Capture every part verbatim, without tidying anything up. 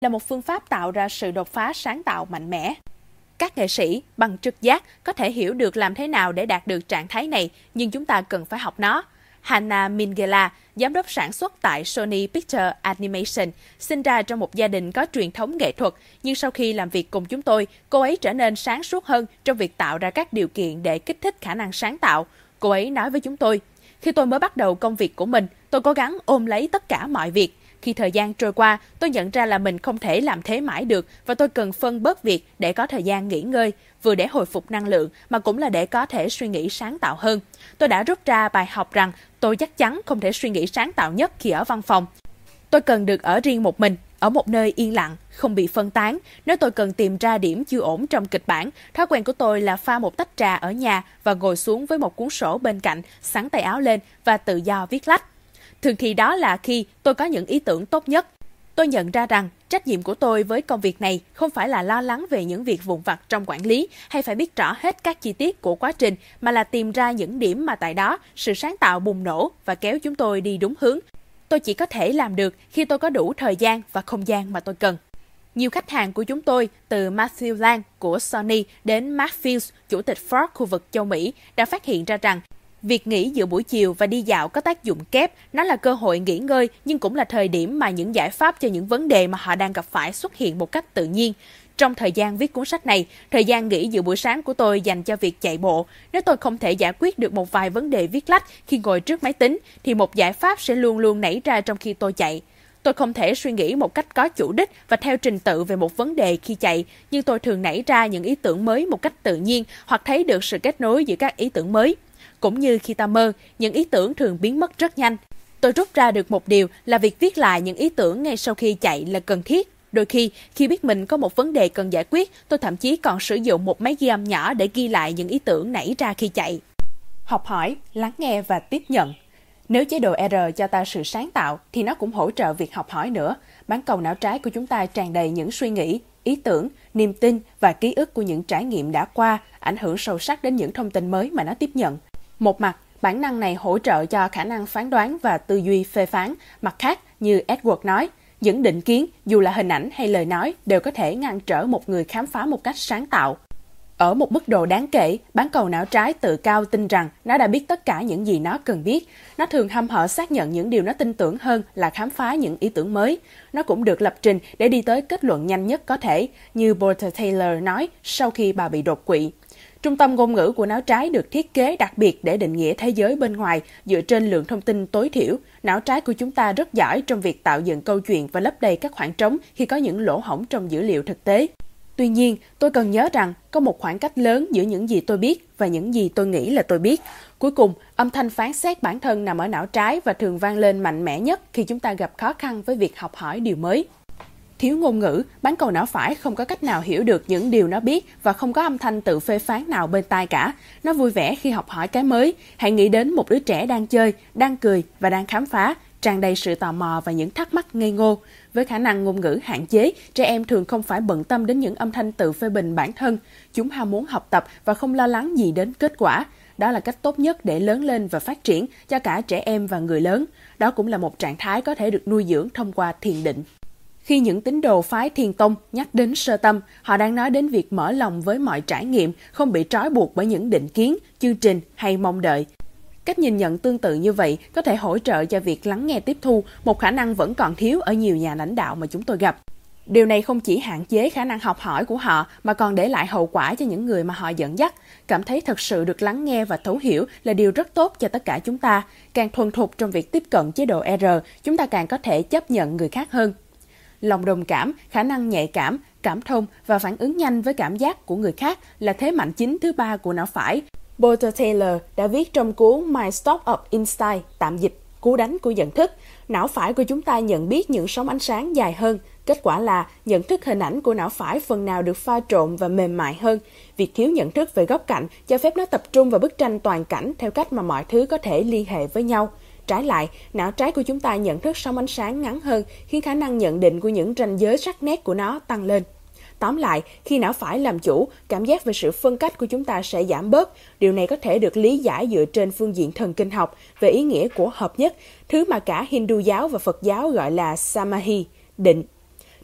là một phương pháp tạo ra sự đột phá sáng tạo mạnh mẽ. Các nghệ sĩ bằng trực giác có thể hiểu được làm thế nào để đạt được trạng thái này, nhưng chúng ta cần phải học nó. Hannah Minghella, giám đốc sản xuất tại Sony Pictures Animation, sinh ra trong một gia đình có truyền thống nghệ thuật, nhưng sau khi làm việc cùng chúng tôi, cô ấy trở nên sáng suốt hơn trong việc tạo ra các điều kiện để kích thích khả năng sáng tạo. Cô ấy nói với chúng tôi, khi tôi mới bắt đầu công việc của mình, tôi cố gắng ôm lấy tất cả mọi việc. Khi thời gian trôi qua, tôi nhận ra là mình không thể làm thế mãi được và tôi cần phân bớt việc để có thời gian nghỉ ngơi, vừa để hồi phục năng lượng mà cũng là để có thể suy nghĩ sáng tạo hơn. Tôi đã rút ra bài học rằng tôi chắc chắn không thể suy nghĩ sáng tạo nhất khi ở văn phòng. Tôi cần được ở riêng một mình, ở một nơi yên lặng, không bị phân tán. Nếu tôi cần tìm ra điểm chưa ổn trong kịch bản, thói quen của tôi là pha một tách trà ở nhà và ngồi xuống với một cuốn sổ bên cạnh, xắn tay áo lên và tự do viết lách. Thường thì đó là khi tôi có những ý tưởng tốt nhất. Tôi nhận ra rằng trách nhiệm của tôi với công việc này không phải là lo lắng về những việc vụn vặt trong quản lý hay phải biết rõ hết các chi tiết của quá trình, mà là tìm ra những điểm mà tại đó sự sáng tạo bùng nổ và kéo chúng tôi đi đúng hướng. Tôi chỉ có thể làm được khi tôi có đủ thời gian và không gian mà tôi cần. Nhiều khách hàng của chúng tôi, từ Matthew Lang của Sony đến Mark Fields, chủ tịch Ford khu vực châu Mỹ, đã phát hiện ra rằng việc nghỉ giữa buổi chiều và đi dạo có tác dụng kép. Nó là cơ hội nghỉ ngơi, nhưng cũng là thời điểm mà những giải pháp cho những vấn đề mà họ đang gặp phải xuất hiện một cách tự nhiên. Trong thời gian viết cuốn sách này, thời gian nghỉ giữa buổi sáng của tôi dành cho việc chạy bộ. Nếu tôi không thể giải quyết được một vài vấn đề viết lách khi ngồi trước máy tính, thì một giải pháp sẽ luôn luôn nảy ra trong khi tôi chạy. Tôi không thể suy nghĩ một cách có chủ đích và theo trình tự về một vấn đề khi chạy, nhưng tôi thường nảy ra những ý tưởng mới một cách tự nhiên hoặc thấy được sự kết nối giữa các ý tưởng mới. Cũng như khi ta mơ, những ý tưởng thường biến mất rất nhanh. Tôi rút ra được một điều là việc viết lại những ý tưởng ngay sau khi chạy là cần thiết. Đôi khi, khi biết mình có một vấn đề cần giải quyết, tôi thậm chí còn sử dụng một máy ghi âm nhỏ để ghi lại những ý tưởng nảy ra khi chạy. Học hỏi, lắng nghe và tiếp nhận. Nếu chế độ R cho ta sự sáng tạo, thì nó cũng hỗ trợ việc học hỏi nữa. Bán cầu não trái của chúng ta tràn đầy những suy nghĩ, ý tưởng, niềm tin và ký ức của những trải nghiệm đã qua, ảnh hưởng sâu sắc đến những thông tin mới mà nó tiếp nhận. Một mặt, bản năng này hỗ trợ cho khả năng phán đoán và tư duy phê phán. Mặt khác, như Edward nói, những định kiến, dù là hình ảnh hay lời nói, đều có thể ngăn trở một người khám phá một cách sáng tạo. Ở một mức độ đáng kể, bán cầu não trái tự cao tin rằng nó đã biết tất cả những gì nó cần biết. Nó thường hăm hở xác nhận những điều nó tin tưởng hơn là khám phá những ý tưởng mới. Nó cũng được lập trình để đi tới kết luận nhanh nhất có thể, như Porter Taylor nói sau khi bà bị đột quỵ. Trung tâm ngôn ngữ của não trái được thiết kế đặc biệt để định nghĩa thế giới bên ngoài dựa trên lượng thông tin tối thiểu. Não trái của chúng ta rất giỏi trong việc tạo dựng câu chuyện và lấp đầy các khoảng trống khi có những lỗ hổng trong dữ liệu thực tế. Tuy nhiên, tôi cần nhớ rằng có một khoảng cách lớn giữa những gì tôi biết và những gì tôi nghĩ là tôi biết. Cuối cùng, âm thanh phán xét bản thân nằm ở não trái và thường vang lên mạnh mẽ nhất khi chúng ta gặp khó khăn với việc học hỏi điều mới. Thiếu ngôn ngữ, bán cầu não phải không có cách nào hiểu được những điều nó biết và không có âm thanh tự phê phán nào bên tai cả. Nó vui vẻ khi học hỏi cái mới. Hãy nghĩ đến một đứa trẻ đang chơi, đang cười và đang khám phá, tràn đầy sự tò mò và những thắc mắc ngây ngô. Với khả năng ngôn ngữ hạn chế, trẻ em thường không phải bận tâm đến những âm thanh tự phê bình bản thân. Chúng ham muốn học tập và không lo lắng gì đến kết quả. Đó là cách tốt nhất để lớn lên và phát triển cho cả trẻ em và người lớn. Đó cũng là một trạng thái có thể được nuôi dưỡng thông qua thiền định. Khi những tín đồ phái Thiền Tông nhắc đến sơ tâm, họ đang nói đến việc mở lòng với mọi trải nghiệm, không bị trói buộc bởi những định kiến, chương trình hay mong đợi. Cách nhìn nhận tương tự như vậy có thể hỗ trợ cho việc lắng nghe tiếp thu, một khả năng vẫn còn thiếu ở nhiều nhà lãnh đạo mà chúng tôi gặp. Điều này không chỉ hạn chế khả năng học hỏi của họ mà còn để lại hậu quả cho những người mà họ dẫn dắt. Cảm thấy thật sự được lắng nghe và thấu hiểu là điều rất tốt cho tất cả chúng ta. Càng thuần thục trong việc tiếp cận chế độ R, chúng ta càng có thể chấp nhận người khác hơn. Lòng đồng cảm, khả năng nhạy cảm, cảm thông và phản ứng nhanh với cảm giác của người khác là thế mạnh chính thứ ba của não phải. Porter Taylor đã viết trong cuốn My Stop of Insight, tạm dịch, cú đánh của nhận thức. Não phải của chúng ta nhận biết những sóng ánh sáng dài hơn. Kết quả là nhận thức hình ảnh của não phải phần nào được pha trộn và mềm mại hơn. Việc thiếu nhận thức về góc cạnh cho phép nó tập trung vào bức tranh toàn cảnh theo cách mà mọi thứ có thể liên hệ với nhau. Trái lại, não trái của chúng ta nhận thức sóng ánh sáng ngắn hơn, khiến khả năng nhận định của những ranh giới sắc nét của nó tăng lên. Tóm lại, khi não phải làm chủ, cảm giác về sự phân cách của chúng ta sẽ giảm bớt. Điều này có thể được lý giải dựa trên phương diện thần kinh học về ý nghĩa của hợp nhất, thứ mà cả Hindu giáo và Phật giáo gọi là Samahi, định.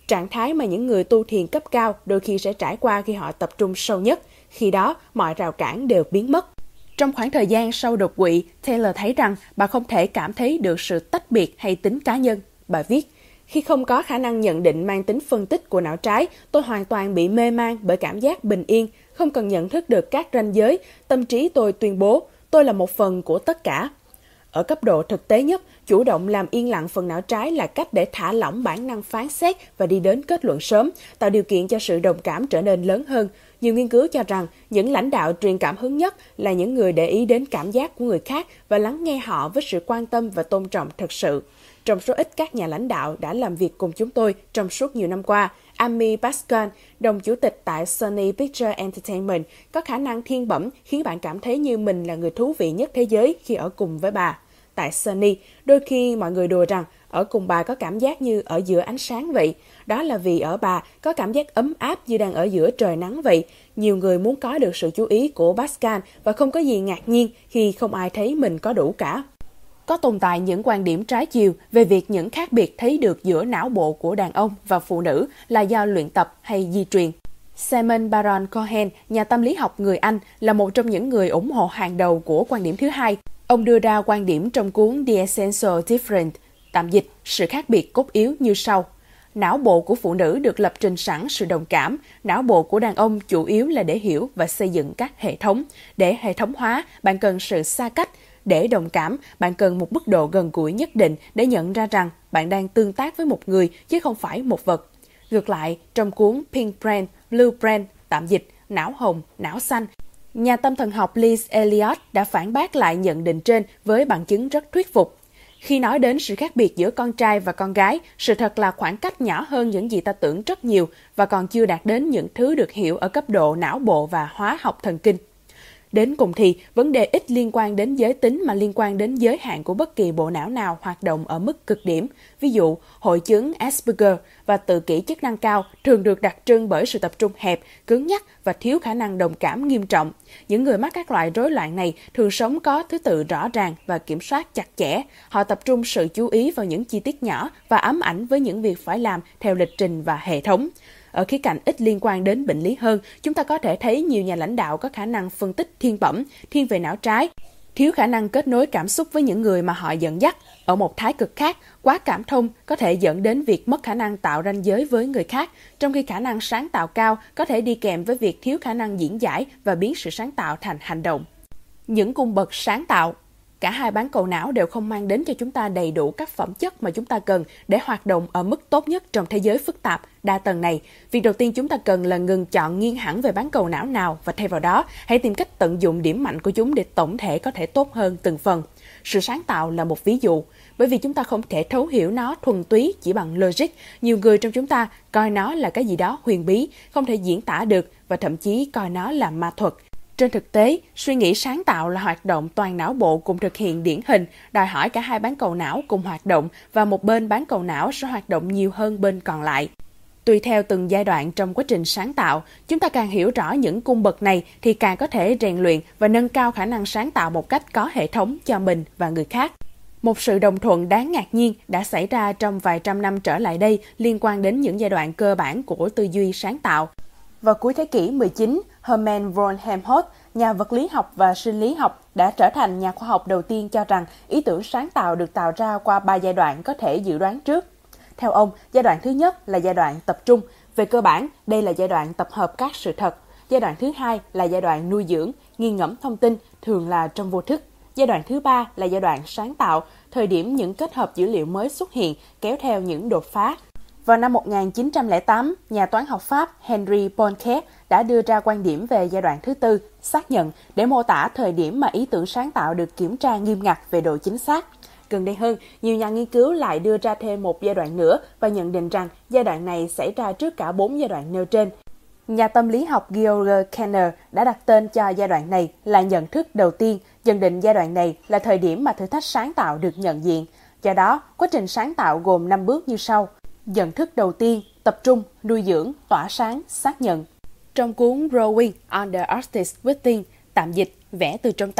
trạng thái mà những người tu thiền cấp cao đôi khi sẽ trải qua khi họ tập trung sâu nhất. Khi đó, mọi rào cản đều biến mất. Trong khoảng thời gian sau đột quỵ, Taylor thấy rằng bà không thể cảm thấy được sự tách biệt hay tính cá nhân. Bà viết, khi không có khả năng nhận định mang tính phân tích của não trái, tôi hoàn toàn bị mê man bởi cảm giác bình yên, không cần nhận thức được các ranh giới. Tâm trí tôi tuyên bố, tôi là một phần của tất cả. Ở cấp độ thực tế nhất, chủ động làm yên lặng phần não trái là cách để thả lỏng bản năng phán xét và đi đến kết luận sớm, tạo điều kiện cho sự đồng cảm trở nên lớn hơn. Nhiều nghiên cứu cho rằng những lãnh đạo truyền cảm hứng nhất là những người để ý đến cảm giác của người khác và lắng nghe họ với sự quan tâm và tôn trọng thực sự. Trong số ít các nhà lãnh đạo đã làm việc cùng chúng tôi trong suốt nhiều năm qua, Amy Pascal, đồng chủ tịch tại Sony Pictures Entertainment, có khả năng thiên bẩm khiến bạn cảm thấy như mình là người thú vị nhất thế giới khi ở cùng với bà. Tại Sony, đôi khi mọi người đùa rằng ở cùng bà có cảm giác như ở giữa ánh sáng vậy. Đó là vì ở bà có cảm giác ấm áp như đang ở giữa trời nắng vậy. Nhiều người muốn có được sự chú ý của Pascal và không có gì ngạc nhiên khi không ai thấy mình có đủ cả. Có tồn tại những quan điểm trái chiều về việc những khác biệt thấy được giữa não bộ của đàn ông và phụ nữ là do luyện tập hay di truyền. Simon Baron Cohen, nhà tâm lý học người Anh, là một trong những người ủng hộ hàng đầu của quan điểm thứ hai. Ông đưa ra quan điểm trong cuốn The Essential Difference, tạm dịch, sự khác biệt cốt yếu như sau. Não bộ của phụ nữ được lập trình sẵn sự đồng cảm, não bộ của đàn ông chủ yếu là để hiểu và xây dựng các hệ thống. Để hệ thống hóa, bạn cần sự xa cách. Để đồng cảm, bạn cần một mức độ gần gũi nhất định để nhận ra rằng bạn đang tương tác với một người chứ không phải một vật. Ngược lại, trong cuốn Pink Brain, Blue Brain, tạm dịch, não hồng, não xanh, nhà tâm thần học Liz Elliott đã phản bác lại nhận định trên với bằng chứng rất thuyết phục. Khi nói đến sự khác biệt giữa con trai và con gái, sự thật là khoảng cách nhỏ hơn những gì ta tưởng rất nhiều và còn chưa đạt đến những thứ được hiểu ở cấp độ não bộ và hóa học thần kinh. Đến cùng thì, vấn đề ít liên quan đến giới tính mà liên quan đến giới hạn của bất kỳ bộ não nào hoạt động ở mức cực điểm. Ví dụ, hội chứng Asperger và tự kỷ chức năng cao thường được đặc trưng bởi sự tập trung hẹp, cứng nhắc và thiếu khả năng đồng cảm nghiêm trọng. Những người mắc các loại rối loạn này thường sống có thứ tự rõ ràng và kiểm soát chặt chẽ. Họ tập trung sự chú ý vào những chi tiết nhỏ và ám ảnh với những việc phải làm theo lịch trình và hệ thống. Ở khía cạnh ít liên quan đến bệnh lý hơn, chúng ta có thể thấy nhiều nhà lãnh đạo có khả năng phân tích thiên bẩm, thiên về não trái, thiếu khả năng kết nối cảm xúc với những người mà họ dẫn dắt. Ở một thái cực khác, quá cảm thông có thể dẫn đến việc mất khả năng tạo ranh giới với người khác, trong khi khả năng sáng tạo cao có thể đi kèm với việc thiếu khả năng diễn giải và biến sự sáng tạo thành hành động. Những cung bậc sáng tạo. Cả hai bán cầu não đều không mang đến cho chúng ta đầy đủ các phẩm chất mà chúng ta cần để hoạt động ở mức tốt nhất trong thế giới phức tạp, đa tầng này. Việc đầu tiên chúng ta cần là ngừng chọn nghiêng hẳn về bán cầu não nào và thay vào đó, hãy tìm cách tận dụng điểm mạnh của chúng để tổng thể có thể tốt hơn từng phần. Sự sáng tạo là một ví dụ. Bởi vì chúng ta không thể thấu hiểu nó thuần túy chỉ bằng logic, nhiều người trong chúng ta coi nó là cái gì đó huyền bí, không thể diễn tả được và thậm chí coi nó là ma thuật. Trên thực tế, suy nghĩ sáng tạo là hoạt động toàn não bộ cùng thực hiện điển hình, đòi hỏi cả hai bán cầu não cùng hoạt động và một bên bán cầu não sẽ hoạt động nhiều hơn bên còn lại. Tùy theo từng giai đoạn trong quá trình sáng tạo, chúng ta càng hiểu rõ những cung bậc này thì càng có thể rèn luyện và nâng cao khả năng sáng tạo một cách có hệ thống cho mình và người khác. Một sự đồng thuận đáng ngạc nhiên đã xảy ra trong vài trăm năm trở lại đây liên quan đến những giai đoạn cơ bản của tư duy sáng tạo. Vào cuối thế kỷ mười chín, Hermann von Helmholtz, nhà vật lý học và sinh lý học, đã trở thành nhà khoa học đầu tiên cho rằng ý tưởng sáng tạo được tạo ra qua ba giai đoạn có thể dự đoán trước. Theo ông, giai đoạn thứ nhất là giai đoạn tập trung. Về cơ bản, đây là giai đoạn tập hợp các sự thật. Giai đoạn thứ hai là giai đoạn nuôi dưỡng, nghiền ngẫm thông tin, thường là trong vô thức. Giai đoạn thứ ba là giai đoạn sáng tạo, thời điểm những kết hợp dữ liệu mới xuất hiện, kéo theo những đột phá. Vào năm một nghìn chín trăm lẻ tám, nhà toán học Pháp Henri Poincaré đã đưa ra quan điểm về giai đoạn thứ tư, xác nhận, để mô tả thời điểm mà ý tưởng sáng tạo được kiểm tra nghiêm ngặt về độ chính xác. Gần đây hơn, nhiều nhà nghiên cứu lại đưa ra thêm một giai đoạn nữa và nhận định rằng giai đoạn này xảy ra trước cả bốn giai đoạn nêu trên. Nhà tâm lý học Georg Kenner đã đặt tên cho giai đoạn này là nhận thức đầu tiên, nhận định giai đoạn này là thời điểm mà thử thách sáng tạo được nhận diện. Do đó, quá trình sáng tạo gồm năm bước như sau. Nhận thức đầu tiên, tập trung, nuôi dưỡng, tỏa sáng, xác nhận. Trong cuốn Growing on the Artist's Within, tạm dịch, vẽ từ trong tâm,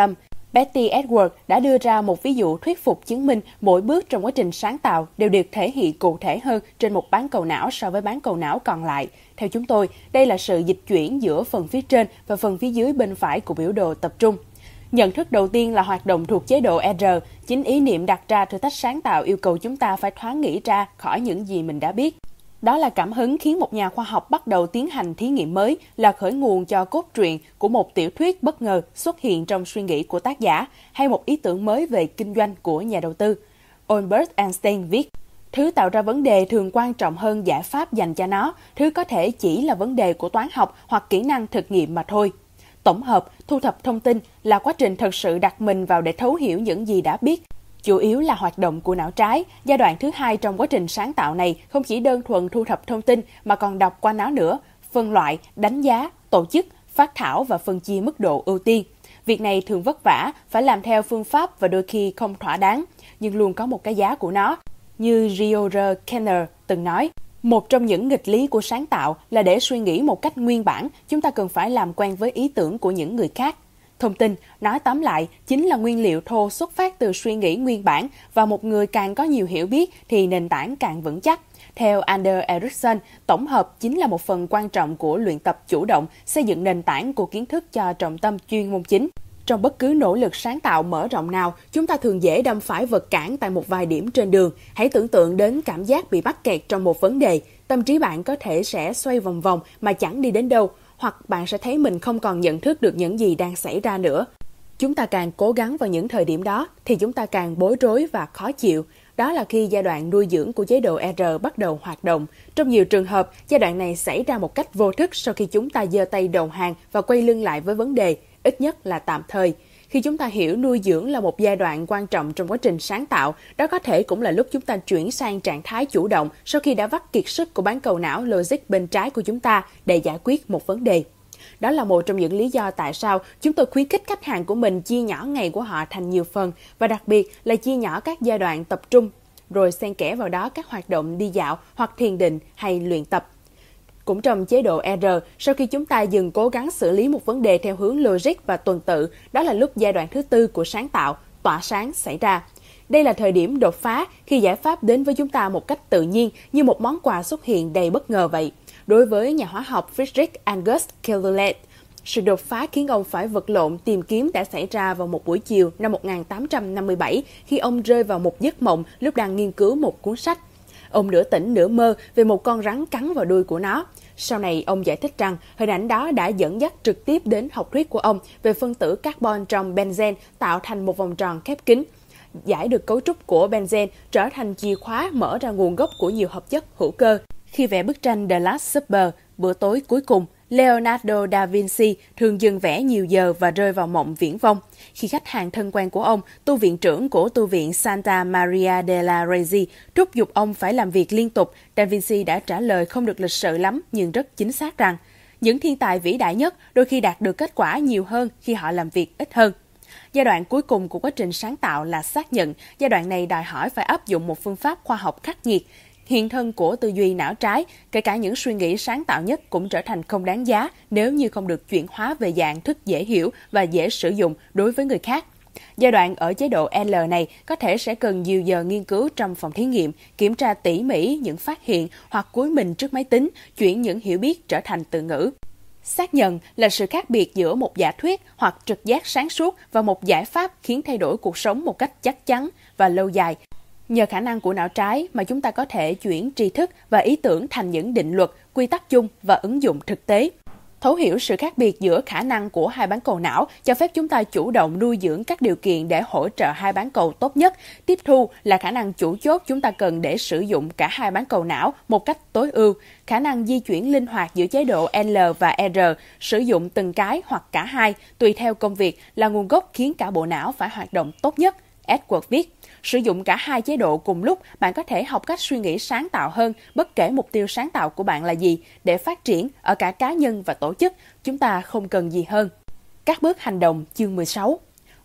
Betty Edwards đã đưa ra một ví dụ thuyết phục chứng minh mỗi bước trong quá trình sáng tạo đều được thể hiện cụ thể hơn trên một bán cầu não so với bán cầu não còn lại. Theo chúng tôi, đây là sự dịch chuyển giữa phần phía trên và phần phía dưới bên phải của biểu đồ tập trung. Nhận thức đầu tiên là hoạt động thuộc chế độ R. Chính ý niệm đặt ra thử thách sáng tạo yêu cầu chúng ta phải thoáng nghĩ ra khỏi những gì mình đã biết. Đó là cảm hứng khiến một nhà khoa học bắt đầu tiến hành thí nghiệm mới, là khởi nguồn cho cốt truyện của một tiểu thuyết bất ngờ xuất hiện trong suy nghĩ của tác giả, hay một ý tưởng mới về kinh doanh của nhà đầu tư. Albert Einstein viết, thứ tạo ra vấn đề thường quan trọng hơn giải pháp dành cho nó, thứ có thể chỉ là vấn đề của toán học hoặc kỹ năng thực nghiệm mà thôi. Tổng hợp, thu thập thông tin là quá trình thực sự đặt mình vào để thấu hiểu những gì đã biết. Chủ yếu là hoạt động của não trái. Giai đoạn thứ hai trong quá trình sáng tạo này không chỉ đơn thuần thu thập thông tin mà còn đọc qua nó nữa, phân loại, đánh giá, tổ chức, phát thảo và phân chia mức độ ưu tiên. Việc này thường vất vả, phải làm theo phương pháp và đôi khi không thỏa đáng, nhưng luôn có một cái giá của nó. Như George Kenner từng nói, một trong những nghịch lý của sáng tạo là để suy nghĩ một cách nguyên bản, chúng ta cần phải làm quen với ý tưởng của những người khác. Thông tin, nói tóm lại, chính là nguyên liệu thô xuất phát từ suy nghĩ nguyên bản, và một người càng có nhiều hiểu biết thì nền tảng càng vững chắc. Theo Anders Ericsson, tổng hợp chính là một phần quan trọng của luyện tập chủ động, xây dựng nền tảng của kiến thức cho trọng tâm chuyên môn chính. Trong bất cứ nỗ lực sáng tạo mở rộng nào, chúng ta thường dễ đâm phải vật cản tại một vài điểm trên đường. Hãy tưởng tượng đến cảm giác bị mắc kẹt trong một vấn đề. Tâm trí bạn có thể sẽ xoay vòng vòng mà chẳng đi đến đâu, hoặc bạn sẽ thấy mình không còn nhận thức được những gì đang xảy ra nữa. Chúng ta càng cố gắng vào những thời điểm đó, thì chúng ta càng bối rối và khó chịu. Đó là khi giai đoạn nuôi dưỡng của chế độ R bắt đầu hoạt động. Trong nhiều trường hợp, giai đoạn này xảy ra một cách vô thức sau khi chúng ta giơ tay đầu hàng và quay lưng lại với vấn đề, ít nhất là tạm thời. Khi chúng ta hiểu nuôi dưỡng là một giai đoạn quan trọng trong quá trình sáng tạo, đó có thể cũng là lúc chúng ta chuyển sang trạng thái chủ động sau khi đã vắt kiệt sức của bán cầu não logic bên trái của chúng ta để giải quyết một vấn đề. Đó là một trong những lý do tại sao chúng tôi khuyến khích khách hàng của mình chia nhỏ ngày của họ thành nhiều phần, và đặc biệt là chia nhỏ các giai đoạn tập trung, rồi xen kẽ vào đó các hoạt động đi dạo hoặc thiền định hay luyện tập. Cũng trong chế độ R, sau khi chúng ta dừng cố gắng xử lý một vấn đề theo hướng logic và tuần tự, đó là lúc giai đoạn thứ tư của sáng tạo, tỏa sáng xảy ra. Đây là thời điểm đột phá khi giải pháp đến với chúng ta một cách tự nhiên, như một món quà xuất hiện đầy bất ngờ vậy. Đối với nhà hóa học Friedrich August Kildeledt, sự đột phá khiến ông phải vật lộn tìm kiếm đã xảy ra vào một buổi chiều năm một nghìn tám trăm năm mươi bảy, khi ông rơi vào một giấc mộng lúc đang nghiên cứu một cuốn sách. Ông nửa tỉnh nửa mơ về một con rắn cắn vào đuôi của nó. Sau này, ông giải thích rằng hình ảnh đó đã dẫn dắt trực tiếp đến học thuyết của ông về phân tử carbon trong benzen tạo thành một vòng tròn khép kín. Giải được cấu trúc của benzen trở thành chìa khóa mở ra nguồn gốc của nhiều hợp chất hữu cơ. Khi vẽ bức tranh The Last Supper, bữa tối cuối cùng, Leonardo da Vinci thường dừng vẽ nhiều giờ và rơi vào mộng viển vông. Khi khách hàng thân quen của ông, tu viện trưởng của tu viện Santa Maria della Resi, thúc giục ông phải làm việc liên tục, Da Vinci đã trả lời không được lịch sự lắm nhưng rất chính xác rằng những thiên tài vĩ đại nhất đôi khi đạt được kết quả nhiều hơn khi họ làm việc ít hơn. Giai đoạn cuối cùng của quá trình sáng tạo là xác nhận. Giai đoạn này đòi hỏi phải áp dụng một phương pháp khoa học khắc nghiệt. Hiện thân của tư duy não trái, kể cả những suy nghĩ sáng tạo nhất cũng trở thành không đáng giá nếu như không được chuyển hóa về dạng thức dễ hiểu và dễ sử dụng đối với người khác. Giai đoạn ở chế độ L này có thể sẽ cần nhiều giờ nghiên cứu trong phòng thí nghiệm, kiểm tra tỉ mỉ những phát hiện hoặc cúi mình trước máy tính, chuyển những hiểu biết trở thành từ ngữ. Xác nhận là sự khác biệt giữa một giả thuyết hoặc trực giác sáng suốt và một giải pháp khiến thay đổi cuộc sống một cách chắc chắn và lâu dài. Nhờ khả năng của não trái mà chúng ta có thể chuyển tri thức và ý tưởng thành những định luật, quy tắc chung và ứng dụng thực tế. Thấu hiểu sự khác biệt giữa khả năng của hai bán cầu não cho phép chúng ta chủ động nuôi dưỡng các điều kiện để hỗ trợ hai bán cầu tốt nhất. Tiếp thu là khả năng chủ chốt chúng ta cần để sử dụng cả hai bán cầu não một cách tối ưu. Khả năng di chuyển linh hoạt giữa chế độ L và R, sử dụng từng cái hoặc cả hai, tùy theo công việc, là nguồn gốc khiến cả bộ não phải hoạt động tốt nhất. Edward viết, sử dụng cả hai chế độ cùng lúc, bạn có thể học cách suy nghĩ sáng tạo hơn, bất kể mục tiêu sáng tạo của bạn là gì, để phát triển ở cả cá nhân và tổ chức. Chúng ta không cần gì hơn. Các bước hành động chương mười sáu.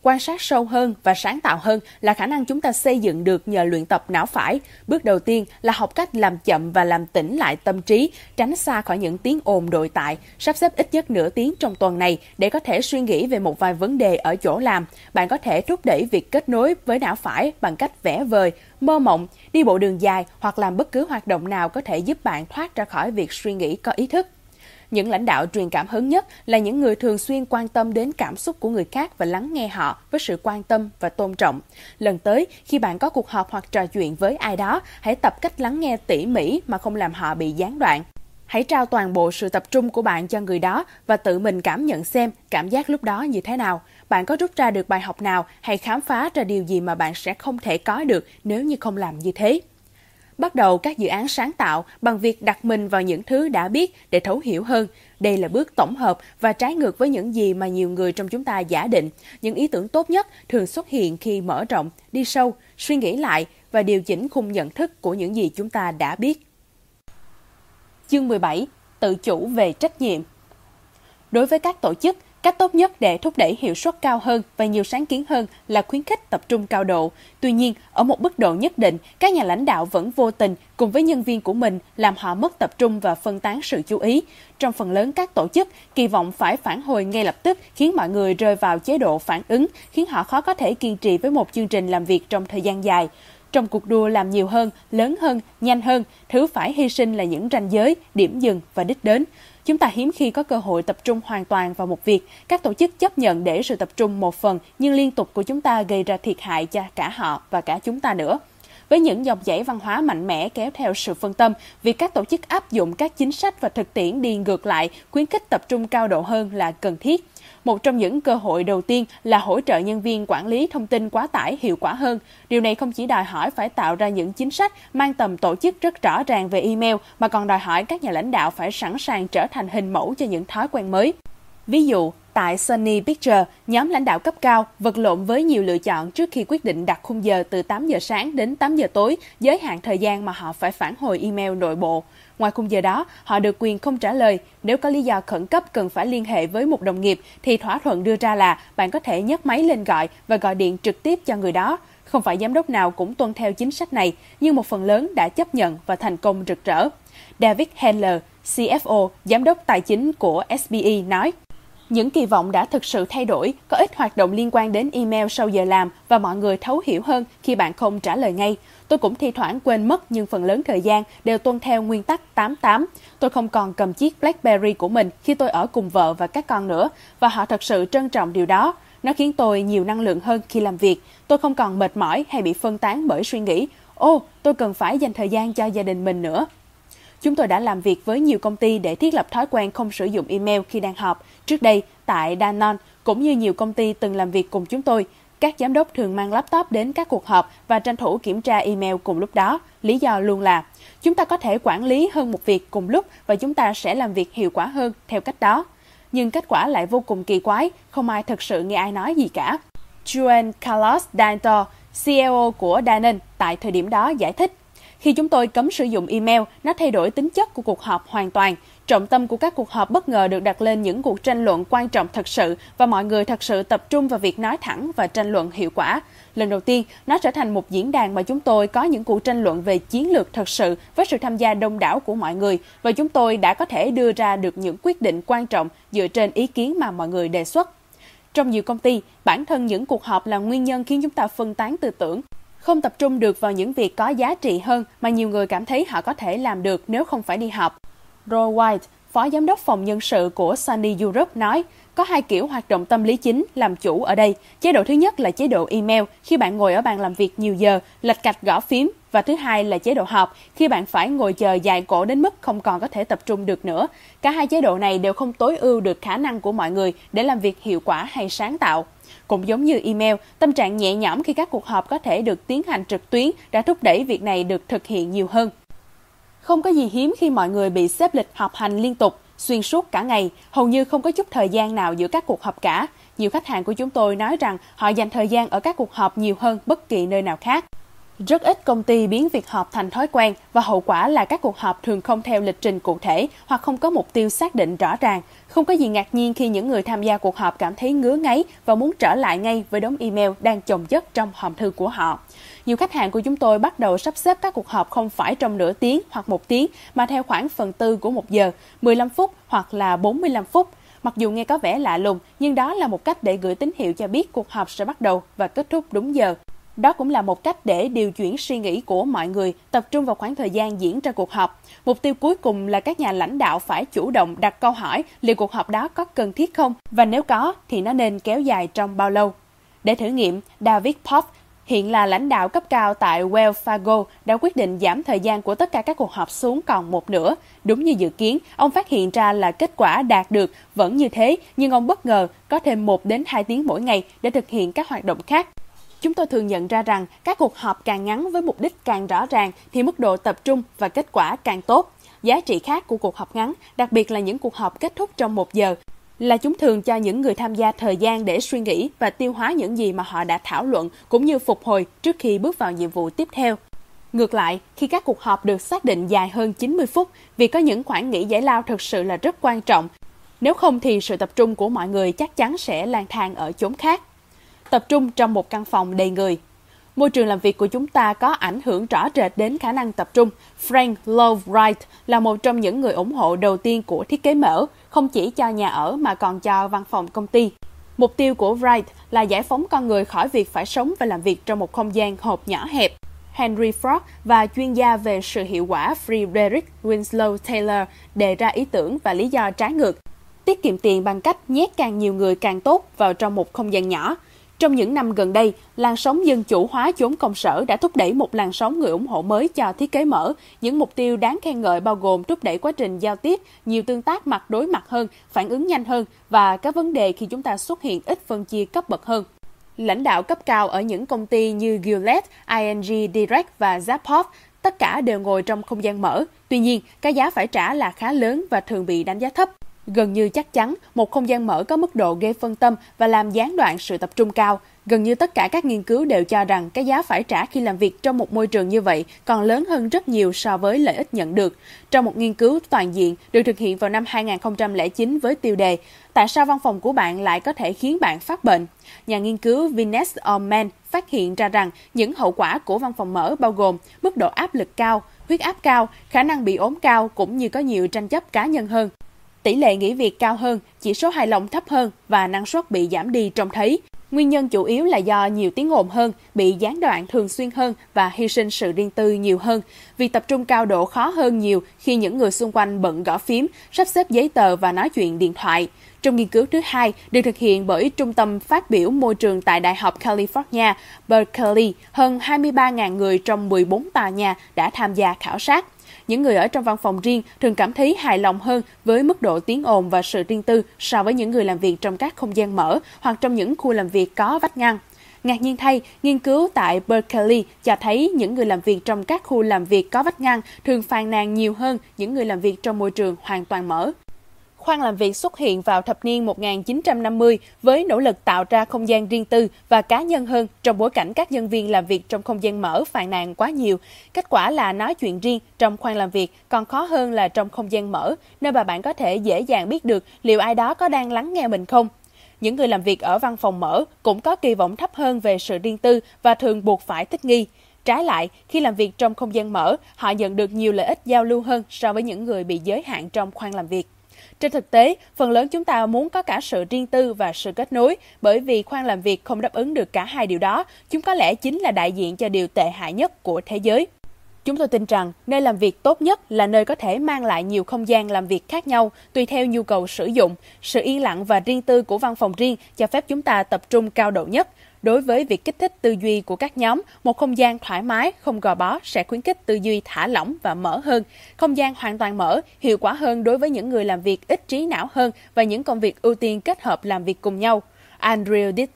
Quan sát sâu hơn và sáng tạo hơn là khả năng chúng ta xây dựng được nhờ luyện tập não phải. Bước đầu tiên là học cách làm chậm và làm tĩnh lại tâm trí, tránh xa khỏi những tiếng ồn nội tại, sắp xếp ít nhất nửa tiếng trong tuần này để có thể suy nghĩ về một vài vấn đề ở chỗ làm. Bạn có thể thúc đẩy việc kết nối với não phải bằng cách vẽ vời, mơ mộng, đi bộ đường dài hoặc làm bất cứ hoạt động nào có thể giúp bạn thoát ra khỏi việc suy nghĩ có ý thức. Những lãnh đạo truyền cảm hứng nhất là những người thường xuyên quan tâm đến cảm xúc của người khác và lắng nghe họ với sự quan tâm và tôn trọng. Lần tới, khi bạn có cuộc họp hoặc trò chuyện với ai đó, hãy tập cách lắng nghe tỉ mỉ mà không làm họ bị gián đoạn. Hãy trao toàn bộ sự tập trung của bạn cho người đó và tự mình cảm nhận xem cảm giác lúc đó như thế nào. Bạn có rút ra được bài học nào hay khám phá ra điều gì mà bạn sẽ không thể có được nếu như không làm như thế? Bắt đầu các dự án sáng tạo bằng việc đặt mình vào những thứ đã biết để thấu hiểu hơn. Đây là bước tổng hợp và trái ngược với những gì mà nhiều người trong chúng ta giả định. Những ý tưởng tốt nhất thường xuất hiện khi mở rộng, đi sâu, suy nghĩ lại và điều chỉnh khung nhận thức của những gì chúng ta đã biết. Chương mười bảy. Tự chủ về trách nhiệm. Đối với các tổ chức, cách tốt nhất để thúc đẩy hiệu suất cao hơn và nhiều sáng kiến hơn là khuyến khích tập trung cao độ. Tuy nhiên, ở một mức độ nhất định, các nhà lãnh đạo vẫn vô tình cùng với nhân viên của mình làm họ mất tập trung và phân tán sự chú ý. Trong phần lớn các tổ chức, kỳ vọng phải phản hồi ngay lập tức khiến mọi người rơi vào chế độ phản ứng, khiến họ khó có thể kiên trì với một chương trình làm việc trong thời gian dài. Trong cuộc đua làm nhiều hơn, lớn hơn, nhanh hơn, thứ phải hy sinh là những ranh giới, điểm dừng và đích đến. Chúng ta hiếm khi có cơ hội tập trung hoàn toàn vào một việc. Các tổ chức chấp nhận để sự tập trung một phần nhưng liên tục của chúng ta gây ra thiệt hại cho cả họ và cả chúng ta nữa. Với những dòng chảy văn hóa mạnh mẽ kéo theo sự phân tâm, việc các tổ chức áp dụng các chính sách và thực tiễn đi ngược lại, khuyến khích tập trung cao độ hơn là cần thiết. Một trong những cơ hội đầu tiên là hỗ trợ nhân viên quản lý thông tin quá tải hiệu quả hơn. Điều này không chỉ đòi hỏi phải tạo ra những chính sách mang tầm tổ chức rất rõ ràng về email, mà còn đòi hỏi các nhà lãnh đạo phải sẵn sàng trở thành hình mẫu cho những thói quen mới. Ví dụ, tại Sony Pictures, nhóm lãnh đạo cấp cao vật lộn với nhiều lựa chọn trước khi quyết định đặt khung giờ từ tám giờ sáng đến tám giờ tối, giới hạn thời gian mà họ phải phản hồi email nội bộ. Ngoài khung giờ đó, họ được quyền không trả lời. Nếu có lý do khẩn cấp cần phải liên hệ với một đồng nghiệp, thì thỏa thuận đưa ra là bạn có thể nhấc máy lên gọi và gọi điện trực tiếp cho người đó. Không phải giám đốc nào cũng tuân theo chính sách này, nhưng một phần lớn đã chấp nhận và thành công rực rỡ. David Handler, xê ép ô, giám đốc tài chính của ét bê e, nói: những kỳ vọng đã thực sự thay đổi, có ít hoạt động liên quan đến email sau giờ làm và mọi người thấu hiểu hơn khi bạn không trả lời ngay. Tôi cũng thi thoảng quên mất nhưng phần lớn thời gian đều tuân theo nguyên tắc tám tám. Tôi không còn cầm chiếc BlackBerry của mình khi tôi ở cùng vợ và các con nữa, và họ thật sự trân trọng điều đó. Nó khiến tôi nhiều năng lượng hơn khi làm việc. Tôi không còn mệt mỏi hay bị phân tán bởi suy nghĩ, ô, tôi cần phải dành thời gian cho gia đình mình nữa. Chúng tôi đã làm việc với nhiều công ty để thiết lập thói quen không sử dụng email khi đang họp. Trước đây, tại Danone, cũng như nhiều công ty từng làm việc cùng chúng tôi, các giám đốc thường mang laptop đến các cuộc họp và tranh thủ kiểm tra email cùng lúc đó. Lý do luôn là, chúng ta có thể quản lý hơn một việc cùng lúc và chúng ta sẽ làm việc hiệu quả hơn theo cách đó. Nhưng kết quả lại vô cùng kỳ quái, không ai thực sự nghe ai nói gì cả. Juan Carlos Dantor, xê e ô của Danone, tại thời điểm đó giải thích: khi chúng tôi cấm sử dụng email, nó thay đổi tính chất của cuộc họp hoàn toàn. Trọng tâm của các cuộc họp bất ngờ được đặt lên những cuộc tranh luận quan trọng thật sự và mọi người thật sự tập trung vào việc nói thẳng và tranh luận hiệu quả. Lần đầu tiên, nó trở thành một diễn đàn mà chúng tôi có những cuộc tranh luận về chiến lược thật sự với sự tham gia đông đảo của mọi người, và chúng tôi đã có thể đưa ra được những quyết định quan trọng dựa trên ý kiến mà mọi người đề xuất. Trong nhiều công ty, bản thân những cuộc họp là nguyên nhân khiến chúng ta phân tán tư tưởng, không tập trung được vào những việc có giá trị hơn mà nhiều người cảm thấy họ có thể làm được nếu không phải đi họp. Roy White, phó giám đốc phòng nhân sự của Sony Europe, nói: có hai kiểu hoạt động tâm lý chính làm chủ ở đây. Chế độ thứ nhất là chế độ email, khi bạn ngồi ở bàn làm việc nhiều giờ, lạch cạch gõ phím. Và thứ hai là chế độ họp, khi bạn phải ngồi chờ dài cổ đến mức không còn có thể tập trung được nữa. Cả hai chế độ này đều không tối ưu được khả năng của mọi người để làm việc hiệu quả hay sáng tạo. Cũng giống như email, tâm trạng nhẹ nhõm khi các cuộc họp có thể được tiến hành trực tuyến đã thúc đẩy việc này được thực hiện nhiều hơn. Không có gì hiếm khi mọi người bị xếp lịch họp hành liên tục, xuyên suốt cả ngày, hầu như không có chút thời gian nào giữa các cuộc họp cả. Nhiều khách hàng của chúng tôi nói rằng họ dành thời gian ở các cuộc họp nhiều hơn bất kỳ nơi nào khác. Rất ít công ty biến việc họp thành thói quen và hậu quả là các cuộc họp thường không theo lịch trình cụ thể hoặc không có mục tiêu xác định rõ ràng. Không có gì ngạc nhiên khi những người tham gia cuộc họp cảm thấy ngứa ngáy và muốn trở lại ngay với đống email đang chồng chất trong hòm thư của họ. Nhiều khách hàng của chúng tôi bắt đầu sắp xếp các cuộc họp không phải trong nửa tiếng hoặc một tiếng mà theo khoảng phần tư của một giờ, mười lăm phút hoặc là bốn mươi lăm phút. Mặc dù nghe có vẻ lạ lùng, nhưng đó là một cách để gửi tín hiệu cho biết cuộc họp sẽ bắt đầu và kết thúc đúng giờ. Đó cũng là một cách để điều chuyển suy nghĩ của mọi người tập trung vào khoảng thời gian diễn ra cuộc họp. Mục tiêu cuối cùng là các nhà lãnh đạo phải chủ động đặt câu hỏi liệu cuộc họp đó có cần thiết không và nếu có thì nó nên kéo dài trong bao lâu. Để thử nghiệm, David Poff, hiện là lãnh đạo cấp cao tại Wells Fargo, đã quyết định giảm thời gian của tất cả các cuộc họp xuống còn một nửa. Đúng như dự kiến, ông phát hiện ra là kết quả đạt được vẫn như thế, nhưng ông bất ngờ có thêm một đến hai tiếng mỗi ngày để thực hiện các hoạt động khác. Chúng tôi thường nhận ra rằng các cuộc họp càng ngắn với mục đích càng rõ ràng thì mức độ tập trung và kết quả càng tốt. Giá trị khác của cuộc họp ngắn, đặc biệt là những cuộc họp kết thúc trong một giờ, là chúng thường cho những người tham gia thời gian để suy nghĩ và tiêu hóa những gì mà họ đã thảo luận cũng như phục hồi trước khi bước vào nhiệm vụ tiếp theo. Ngược lại, khi các cuộc họp được xác định dài hơn chín mươi phút, việc có những khoảng nghỉ giải lao thực sự là rất quan trọng. Nếu không thì sự tập trung của mọi người chắc chắn sẽ lang thang ở chốn khác. Tập trung trong một căn phòng đầy người. Môi trường làm việc của chúng ta có ảnh hưởng rõ rệt đến khả năng tập trung. Frank Lloyd Wright là một trong những người ủng hộ đầu tiên của thiết kế mở, không chỉ cho nhà ở mà còn cho văn phòng công ty. Mục tiêu của Wright là giải phóng con người khỏi việc phải sống và làm việc trong một không gian hộp nhỏ hẹp. Henry Ford và chuyên gia về sự hiệu quả Frederick Winslow Taylor đề ra ý tưởng và lý do trái ngược. Tiết kiệm tiền bằng cách nhét càng nhiều người càng tốt vào trong một không gian nhỏ. Trong những năm gần đây, làn sóng dân chủ hóa chốn công sở đã thúc đẩy một làn sóng người ủng hộ mới cho thiết kế mở. Những mục tiêu đáng khen ngợi bao gồm thúc đẩy quá trình giao tiếp, nhiều tương tác mặt đối mặt hơn, phản ứng nhanh hơn và các vấn đề khi chúng ta xuất hiện ít phân chia cấp bậc hơn. Lãnh đạo cấp cao ở những công ty như Gillette, i en giê Direct và Zappos, tất cả đều ngồi trong không gian mở. Tuy nhiên, cái giá phải trả là khá lớn và thường bị đánh giá thấp. Gần như chắc chắn, một không gian mở có mức độ gây phân tâm và làm gián đoạn sự tập trung cao. Gần như tất cả các nghiên cứu đều cho rằng cái giá phải trả khi làm việc trong một môi trường như vậy còn lớn hơn rất nhiều so với lợi ích nhận được. Trong một nghiên cứu toàn diện được thực hiện vào năm hai nghìn không trăm lẻ chín với tiêu đề "Tại sao văn phòng của bạn lại có thể khiến bạn phát bệnh?", nhà nghiên cứu Vince Orman phát hiện ra rằng những hậu quả của văn phòng mở bao gồm mức độ áp lực cao, huyết áp cao, khả năng bị ốm cao cũng như có nhiều tranh chấp cá nhân hơn. Tỷ lệ nghỉ việc cao hơn, chỉ số hài lòng thấp hơn và năng suất bị giảm đi trông thấy. Nguyên nhân chủ yếu là do nhiều tiếng ồn hơn, bị gián đoạn thường xuyên hơn và hy sinh sự riêng tư nhiều hơn. Việc tập trung cao độ khó hơn nhiều khi những người xung quanh bận gõ phím, sắp xếp giấy tờ và nói chuyện điện thoại. Trong nghiên cứu thứ hai, được thực hiện bởi Trung tâm Phát biểu Môi trường tại Đại học California, Berkeley, hơn hai mươi ba nghìn người trong mười bốn tòa nhà đã tham gia khảo sát. Những người ở trong văn phòng riêng thường cảm thấy hài lòng hơn với mức độ tiếng ồn và sự riêng tư so với những người làm việc trong các không gian mở hoặc trong những khu làm việc có vách ngăn. Ngạc nhiên thay, nghiên cứu tại Berkeley cho thấy những người làm việc trong các khu làm việc có vách ngăn thường phàn nàn nhiều hơn những người làm việc trong môi trường hoàn toàn mở. Khoang làm việc xuất hiện vào thập niên một nghìn chín trăm năm mươi với nỗ lực tạo ra không gian riêng tư và cá nhân hơn trong bối cảnh các nhân viên làm việc trong không gian mở phàn nàn quá nhiều. Kết quả là nói chuyện riêng trong khoang làm việc còn khó hơn là trong không gian mở, nơi mà bạn có thể dễ dàng biết được liệu ai đó có đang lắng nghe mình không. Những người làm việc ở văn phòng mở cũng có kỳ vọng thấp hơn về sự riêng tư và thường buộc phải thích nghi. Trái lại, khi làm việc trong không gian mở, họ nhận được nhiều lợi ích giao lưu hơn so với những người bị giới hạn trong khoang làm việc. Trên thực tế, phần lớn chúng ta muốn có cả sự riêng tư và sự kết nối, bởi vì khoang làm việc không đáp ứng được cả hai điều đó, chúng có lẽ chính là đại diện cho điều tệ hại nhất của thế giới. Chúng tôi tin rằng nơi làm việc tốt nhất là nơi có thể mang lại nhiều không gian làm việc khác nhau tùy theo nhu cầu sử dụng. Sự yên lặng và riêng tư của văn phòng riêng cho phép chúng ta tập trung cao độ nhất. Đối với việc kích thích tư duy của các nhóm, một không gian thoải mái, không gò bó sẽ khuyến khích tư duy thả lỏng và mở hơn. Không gian hoàn toàn mở, hiệu quả hơn đối với những người làm việc ít trí não hơn và những công việc ưu tiên kết hợp làm việc cùng nhau. Andrew Dieter,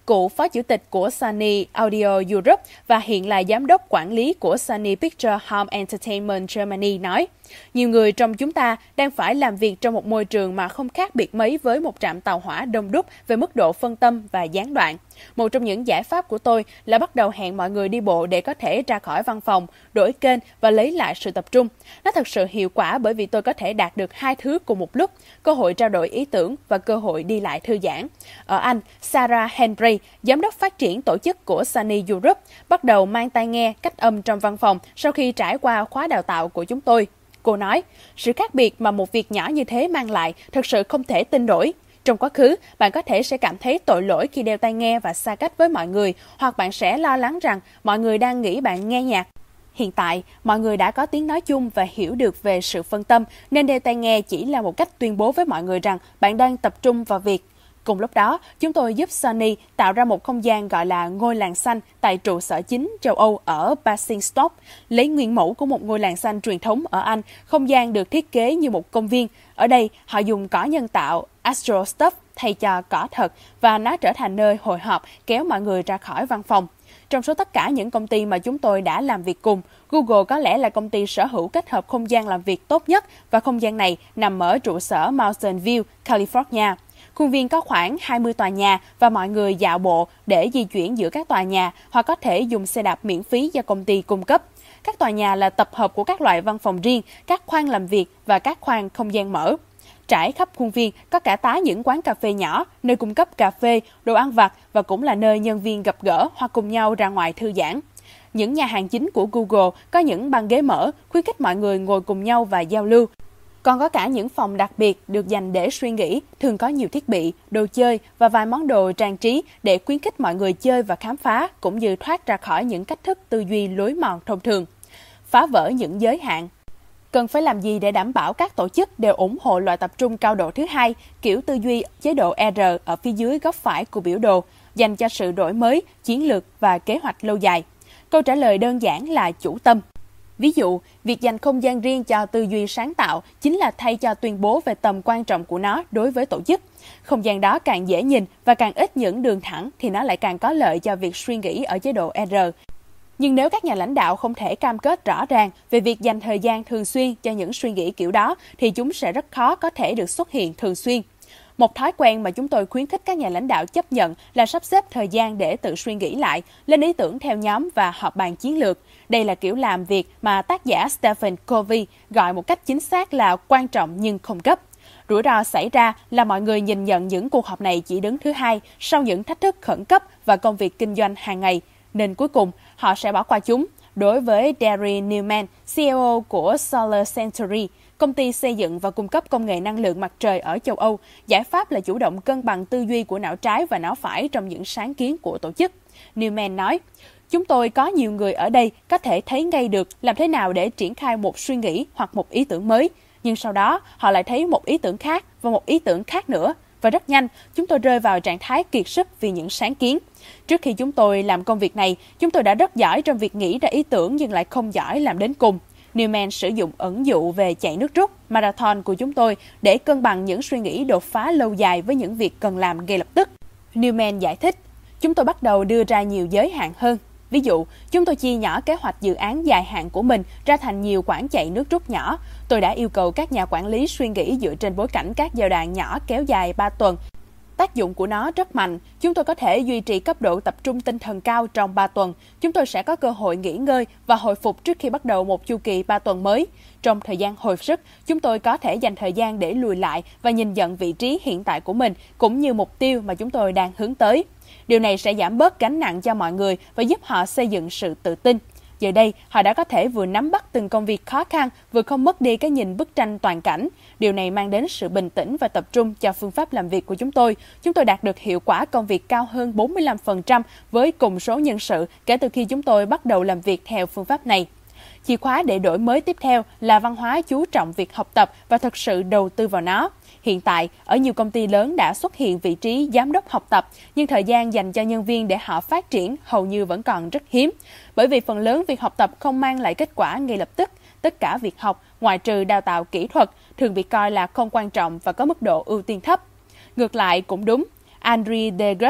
cựu phó chủ tịch của Sony Audio Europe và hiện là giám đốc quản lý của Sony Picture Home Entertainment Germany nói, nhiều người trong chúng ta đang phải làm việc trong một môi trường mà không khác biệt mấy với một trạm tàu hỏa đông đúc về mức độ phân tâm và gián đoạn. Một trong những giải pháp của tôi là bắt đầu hẹn mọi người đi bộ để có thể ra khỏi văn phòng, đổi kênh và lấy lại sự tập trung. Nó thật sự hiệu quả bởi vì tôi có thể đạt được hai thứ cùng một lúc, cơ hội trao đổi ý tưởng và cơ hội đi lại thư giãn. Ở Anh, Sarah Henry, giám đốc phát triển tổ chức của Sony Europe, bắt đầu mang tai nghe cách âm trong văn phòng sau khi trải qua khóa đào tạo của chúng tôi. Cô nói, sự khác biệt mà một việc nhỏ như thế mang lại thật sự không thể tin nổi. Trong quá khứ, bạn có thể sẽ cảm thấy tội lỗi khi đeo tai nghe và xa cách với mọi người, hoặc bạn sẽ lo lắng rằng mọi người đang nghĩ bạn nghe nhạc. Hiện tại, mọi người đã có tiếng nói chung và hiểu được về sự phân tâm, nên đeo tai nghe chỉ là một cách tuyên bố với mọi người rằng bạn đang tập trung vào việc. Cùng lúc đó, chúng tôi giúp Sony tạo ra một không gian gọi là ngôi làng xanh tại trụ sở chính châu Âu ở Basingstoke. Lấy nguyên mẫu của một ngôi làng xanh truyền thống ở Anh, không gian được thiết kế như một công viên. Ở đây, họ dùng cỏ nhân tạo AstroTurf thay cho cỏ thật và nó trở thành nơi hội họp kéo mọi người ra khỏi văn phòng. Trong số tất cả những công ty mà chúng tôi đã làm việc cùng, Google có lẽ là công ty sở hữu kết hợp không gian làm việc tốt nhất và không gian này nằm ở trụ sở Mountain View, California. Khuôn viên có khoảng hai mươi tòa nhà và mọi người dạo bộ để di chuyển giữa các tòa nhà hoặc có thể dùng xe đạp miễn phí do công ty cung cấp. Các tòa nhà là tập hợp của các loại văn phòng riêng, các khoang làm việc và các khoang không gian mở. Trải khắp khuôn viên có cả tá những quán cà phê nhỏ, nơi cung cấp cà phê, đồ ăn vặt và cũng là nơi nhân viên gặp gỡ hoặc cùng nhau ra ngoài thư giãn. Những nhà hàng chính của Google có những băng ghế mở, khuyến khích mọi người ngồi cùng nhau và giao lưu. Còn có cả những phòng đặc biệt được dành để suy nghĩ, thường có nhiều thiết bị, đồ chơi và vài món đồ trang trí để khuyến khích mọi người chơi và khám phá, cũng như thoát ra khỏi những cách thức tư duy lối mòn thông thường. Phá vỡ những giới hạn. Cần phải làm gì để đảm bảo các tổ chức đều ủng hộ loại tập trung cao độ thứ hai, kiểu tư duy chế độ R ở phía dưới góc phải của biểu đồ, dành cho sự đổi mới, chiến lược và kế hoạch lâu dài? Câu trả lời đơn giản là chủ tâm. Ví dụ, việc dành không gian riêng cho tư duy sáng tạo chính là thay cho tuyên bố về tầm quan trọng của nó đối với tổ chức. Không gian đó càng dễ nhìn và càng ít những đường thẳng thì nó lại càng có lợi cho việc suy nghĩ ở chế độ R. Nhưng nếu các nhà lãnh đạo không thể cam kết rõ ràng về việc dành thời gian thường xuyên cho những suy nghĩ kiểu đó, thì chúng sẽ rất khó có thể được xuất hiện thường xuyên. Một thói quen mà chúng tôi khuyến khích các nhà lãnh đạo chấp nhận là sắp xếp thời gian để tự suy nghĩ lại, lên ý tưởng theo nhóm và họp bàn chiến lược. Đây là kiểu làm việc mà tác giả Stephen Covey gọi một cách chính xác là quan trọng nhưng không gấp. Rủi ro xảy ra là mọi người nhìn nhận những cuộc họp này chỉ đứng thứ hai sau những thách thức khẩn cấp và công việc kinh doanh hàng ngày, nên cuối cùng họ sẽ bỏ qua chúng. Đối với Gary Newman, xê e ô của Solar Century, công ty xây dựng và cung cấp công nghệ năng lượng mặt trời ở châu Âu, giải pháp là chủ động cân bằng tư duy của não trái và não phải trong những sáng kiến của tổ chức. Newman nói, chúng tôi có nhiều người ở đây có thể thấy ngay được làm thế nào để triển khai một suy nghĩ hoặc một ý tưởng mới, nhưng sau đó họ lại thấy một ý tưởng khác và một ý tưởng khác nữa. Và rất nhanh, chúng tôi rơi vào trạng thái kiệt sức vì những sáng kiến. Trước khi chúng tôi làm công việc này, chúng tôi đã rất giỏi trong việc nghĩ ra ý tưởng nhưng lại không giỏi làm đến cùng. Newman sử dụng ẩn dụ về chạy nước rút, marathon của chúng tôi để cân bằng những suy nghĩ đột phá lâu dài với những việc cần làm ngay lập tức. Newman giải thích, chúng tôi bắt đầu đưa ra nhiều giới hạn hơn. Ví dụ, chúng tôi chia nhỏ kế hoạch dự án dài hạn của mình ra thành nhiều quãng chạy nước rút nhỏ. Tôi đã yêu cầu các nhà quản lý suy nghĩ dựa trên bối cảnh các giai đoạn nhỏ kéo dài ba tuần. Tác dụng của nó rất mạnh. Chúng tôi có thể duy trì cấp độ tập trung tinh thần cao trong ba tuần. Chúng tôi sẽ có cơ hội nghỉ ngơi và hồi phục trước khi bắt đầu một chu kỳ ba tuần mới. Trong thời gian hồi sức, chúng tôi có thể dành thời gian để lùi lại và nhìn nhận vị trí hiện tại của mình, cũng như mục tiêu mà chúng tôi đang hướng tới. Điều này sẽ giảm bớt gánh nặng cho mọi người và giúp họ xây dựng sự tự tin. Giờ đây, họ đã có thể vừa nắm bắt từng công việc khó khăn, vừa không mất đi cái nhìn bức tranh toàn cảnh. Điều này mang đến sự bình tĩnh và tập trung cho phương pháp làm việc của chúng tôi. Chúng tôi đạt được hiệu quả công việc cao hơn bốn mươi lăm phần trăm với cùng số nhân sự kể từ khi chúng tôi bắt đầu làm việc theo phương pháp này. Chìa khóa để đổi mới tiếp theo là văn hóa chú trọng việc học tập và thực sự đầu tư vào nó. Hiện tại, ở nhiều công ty lớn đã xuất hiện vị trí giám đốc học tập, nhưng thời gian dành cho nhân viên để họ phát triển hầu như vẫn còn rất hiếm. Bởi vì phần lớn việc học tập không mang lại kết quả ngay lập tức. Tất cả việc học, ngoại trừ đào tạo kỹ thuật, thường bị coi là không quan trọng và có mức độ ưu tiên thấp. Ngược lại cũng đúng. Andrew Degrasse,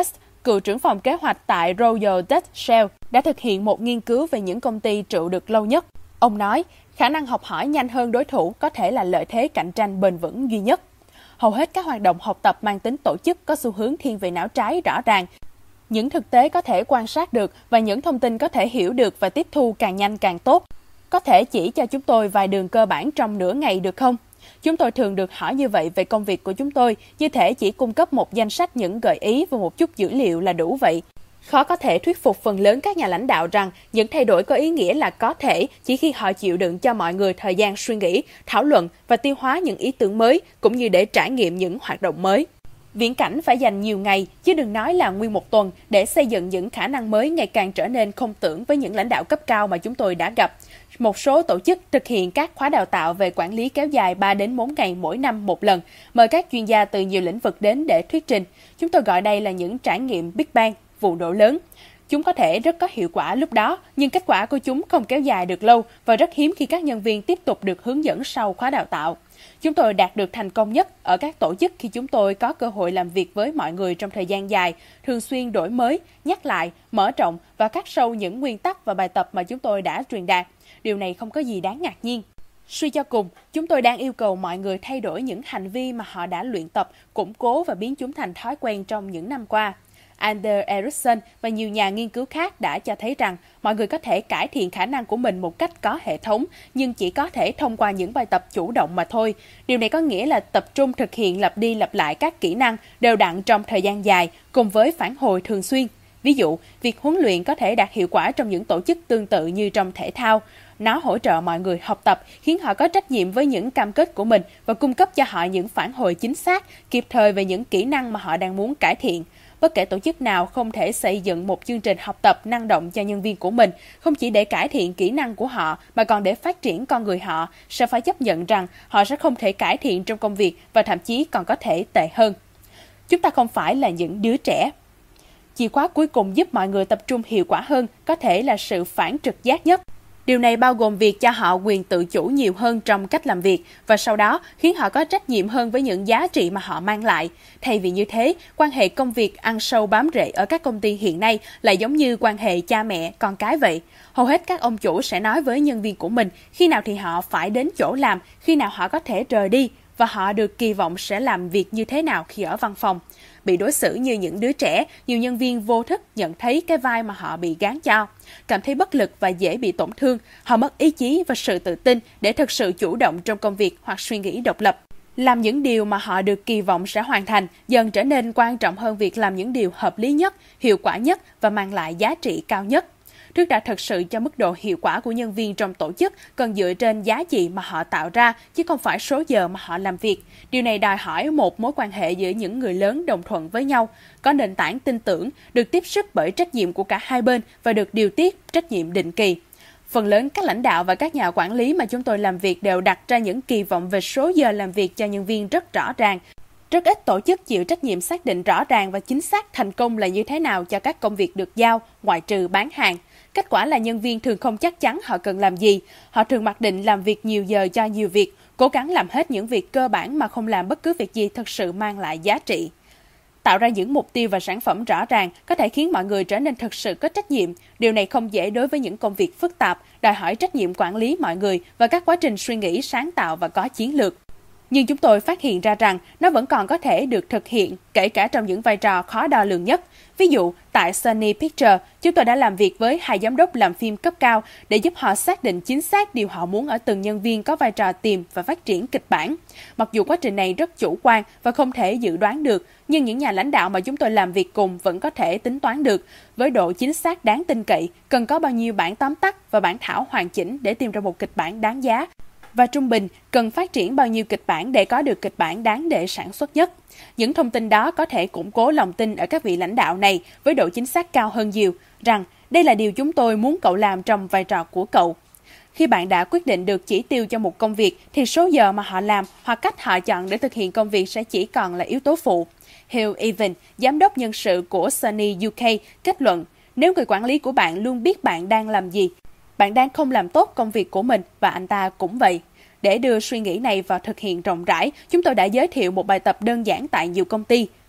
cựu trưởng phòng kế hoạch tại Royal Dutch Shell, đã thực hiện một nghiên cứu về những công ty trụ được lâu nhất. Ông nói, khả năng học hỏi nhanh hơn đối thủ có thể là lợi thế cạnh tranh bền vững duy nhất. Hầu hết các hoạt động học tập mang tính tổ chức có xu hướng thiên về não trái rõ ràng. Những thực tế có thể quan sát được và những thông tin có thể hiểu được và tiếp thu càng nhanh càng tốt. Có thể chỉ cho chúng tôi vài đường cơ bản trong nửa ngày được không? Chúng tôi thường được hỏi như vậy về công việc của chúng tôi, như thể chỉ cung cấp một danh sách những gợi ý và một chút dữ liệu là đủ vậy. Khó có thể thuyết phục phần lớn các nhà lãnh đạo rằng những thay đổi có ý nghĩa là có thể chỉ khi họ chịu đựng cho mọi người thời gian suy nghĩ, thảo luận và tiêu hóa những ý tưởng mới, cũng như để trải nghiệm những hoạt động mới. Viễn cảnh phải dành nhiều ngày, chứ đừng nói là nguyên một tuần, để xây dựng những khả năng mới ngày càng trở nên không tưởng với những lãnh đạo cấp cao mà chúng tôi đã gặp. Một số tổ chức thực hiện các khóa đào tạo về quản lý kéo dài ba đến bốn ngày mỗi năm một lần, mời các chuyên gia từ nhiều lĩnh vực đến để thuyết trình. Chúng tôi gọi đây là những trải nghiệm Big Bang, vụ nổ lớn. Chúng có thể rất có hiệu quả lúc đó, nhưng kết quả của chúng không kéo dài được lâu và rất hiếm khi các nhân viên tiếp tục được hướng dẫn sau khóa đào tạo. Chúng tôi đạt được thành công nhất ở các tổ chức khi chúng tôi có cơ hội làm việc với mọi người trong thời gian dài, thường xuyên đổi mới, nhắc lại, mở rộng và khắc sâu những nguyên tắc và bài tập mà chúng tôi đã truyền đạt. Điều này không có gì đáng ngạc nhiên. Suy cho cùng, chúng tôi đang yêu cầu mọi người thay đổi những hành vi mà họ đã luyện tập, củng cố và biến chúng thành thói quen trong những năm qua. Anders Ericsson và nhiều nhà nghiên cứu khác đã cho thấy rằng mọi người có thể cải thiện khả năng của mình một cách có hệ thống, nhưng chỉ có thể thông qua những bài tập chủ động mà thôi. Điều này có nghĩa là tập trung thực hiện lặp đi lặp lại các kỹ năng đều đặn trong thời gian dài, cùng với phản hồi thường xuyên. Ví dụ, việc huấn luyện có thể đạt hiệu quả trong những tổ chức tương tự như trong thể thao. Nó hỗ trợ mọi người học tập, khiến họ có trách nhiệm với những cam kết của mình và cung cấp cho họ những phản hồi chính xác, kịp thời về những kỹ năng mà họ đang muốn cải thiện. Bất kể tổ chức nào không thể xây dựng một chương trình học tập năng động cho nhân viên của mình, không chỉ để cải thiện kỹ năng của họ mà còn để phát triển con người họ, sẽ phải chấp nhận rằng họ sẽ không thể cải thiện trong công việc và thậm chí còn có thể tệ hơn. Chúng ta không phải là những đứa trẻ. Chìa khóa cuối cùng giúp mọi người tập trung hiệu quả hơn có thể là sự phản trực giác nhất. Điều này bao gồm việc cho họ quyền tự chủ nhiều hơn trong cách làm việc và sau đó khiến họ có trách nhiệm hơn với những giá trị mà họ mang lại. Thay vì như thế, quan hệ công việc ăn sâu bám rễ ở các công ty hiện nay lại giống như quan hệ cha mẹ, con cái vậy. Hầu hết các ông chủ sẽ nói với nhân viên của mình khi nào thì họ phải đến chỗ làm, khi nào họ có thể rời đi và họ được kỳ vọng sẽ làm việc như thế nào khi ở văn phòng. Bị đối xử như những đứa trẻ, nhiều nhân viên vô thức nhận thấy cái vai mà họ bị gán cho. Cảm thấy bất lực và dễ bị tổn thương, họ mất ý chí và sự tự tin để thực sự chủ động trong công việc hoặc suy nghĩ độc lập. Làm những điều mà họ được kỳ vọng sẽ hoàn thành dần trở nên quan trọng hơn việc làm những điều hợp lý nhất, hiệu quả nhất và mang lại giá trị cao nhất. Trước đã thực sự cho mức độ hiệu quả của nhân viên trong tổ chức cần dựa trên giá trị mà họ tạo ra, chứ không phải số giờ mà họ làm việc. Điều này đòi hỏi một mối quan hệ giữa những người lớn đồng thuận với nhau, có nền tảng tin tưởng, được tiếp sức bởi trách nhiệm của cả hai bên và được điều tiết trách nhiệm định kỳ. Phần lớn các lãnh đạo và các nhà quản lý mà chúng tôi làm việc đều đặt ra những kỳ vọng về số giờ làm việc cho nhân viên rất rõ ràng. Rất ít tổ chức chịu trách nhiệm xác định rõ ràng và chính xác thành công là như thế nào cho các công việc được giao, ngoại trừ bán hàng. Kết quả là nhân viên thường không chắc chắn họ cần làm gì. Họ thường mặc định làm việc nhiều giờ cho nhiều việc, cố gắng làm hết những việc cơ bản mà không làm bất cứ việc gì thực sự mang lại giá trị. Tạo ra những mục tiêu và sản phẩm rõ ràng có thể khiến mọi người trở nên thực sự có trách nhiệm. Điều này không dễ đối với những công việc phức tạp, đòi hỏi trách nhiệm quản lý mọi người và các quá trình suy nghĩ sáng tạo và có chiến lược. Nhưng chúng tôi phát hiện ra rằng nó vẫn còn có thể được thực hiện, kể cả trong những vai trò khó đo lường nhất. Ví dụ, tại Sony Pictures, chúng tôi đã làm việc với hai giám đốc làm phim cấp cao để giúp họ xác định chính xác điều họ muốn ở từng nhân viên có vai trò tìm và phát triển kịch bản. Mặc dù quá trình này rất chủ quan và không thể dự đoán được, nhưng những nhà lãnh đạo mà chúng tôi làm việc cùng vẫn có thể tính toán được. Với độ chính xác đáng tin cậy, cần có bao nhiêu bản tóm tắt và bản thảo hoàn chỉnh để tìm ra một kịch bản đáng giá. Và trung bình, cần phát triển bao nhiêu kịch bản để có được kịch bản đáng để sản xuất nhất. Những thông tin đó có thể củng cố lòng tin ở các vị lãnh đạo này với độ chính xác cao hơn nhiều, rằng đây là điều chúng tôi muốn cậu làm trong vai trò của cậu. Khi bạn đã quyết định được chỉ tiêu cho một công việc, thì số giờ mà họ làm hoặc cách họ chọn để thực hiện công việc sẽ chỉ còn là yếu tố phụ. Hugh Evans, giám đốc nhân sự của Sony u ca, kết luận, nếu người quản lý của bạn luôn biết bạn đang làm gì, bạn đang không làm tốt công việc của mình và anh ta cũng vậy. Để đưa suy nghĩ này vào thực hiện rộng rãi, chúng tôi đã giới thiệu một bài tập đơn giản tại nhiều công ty.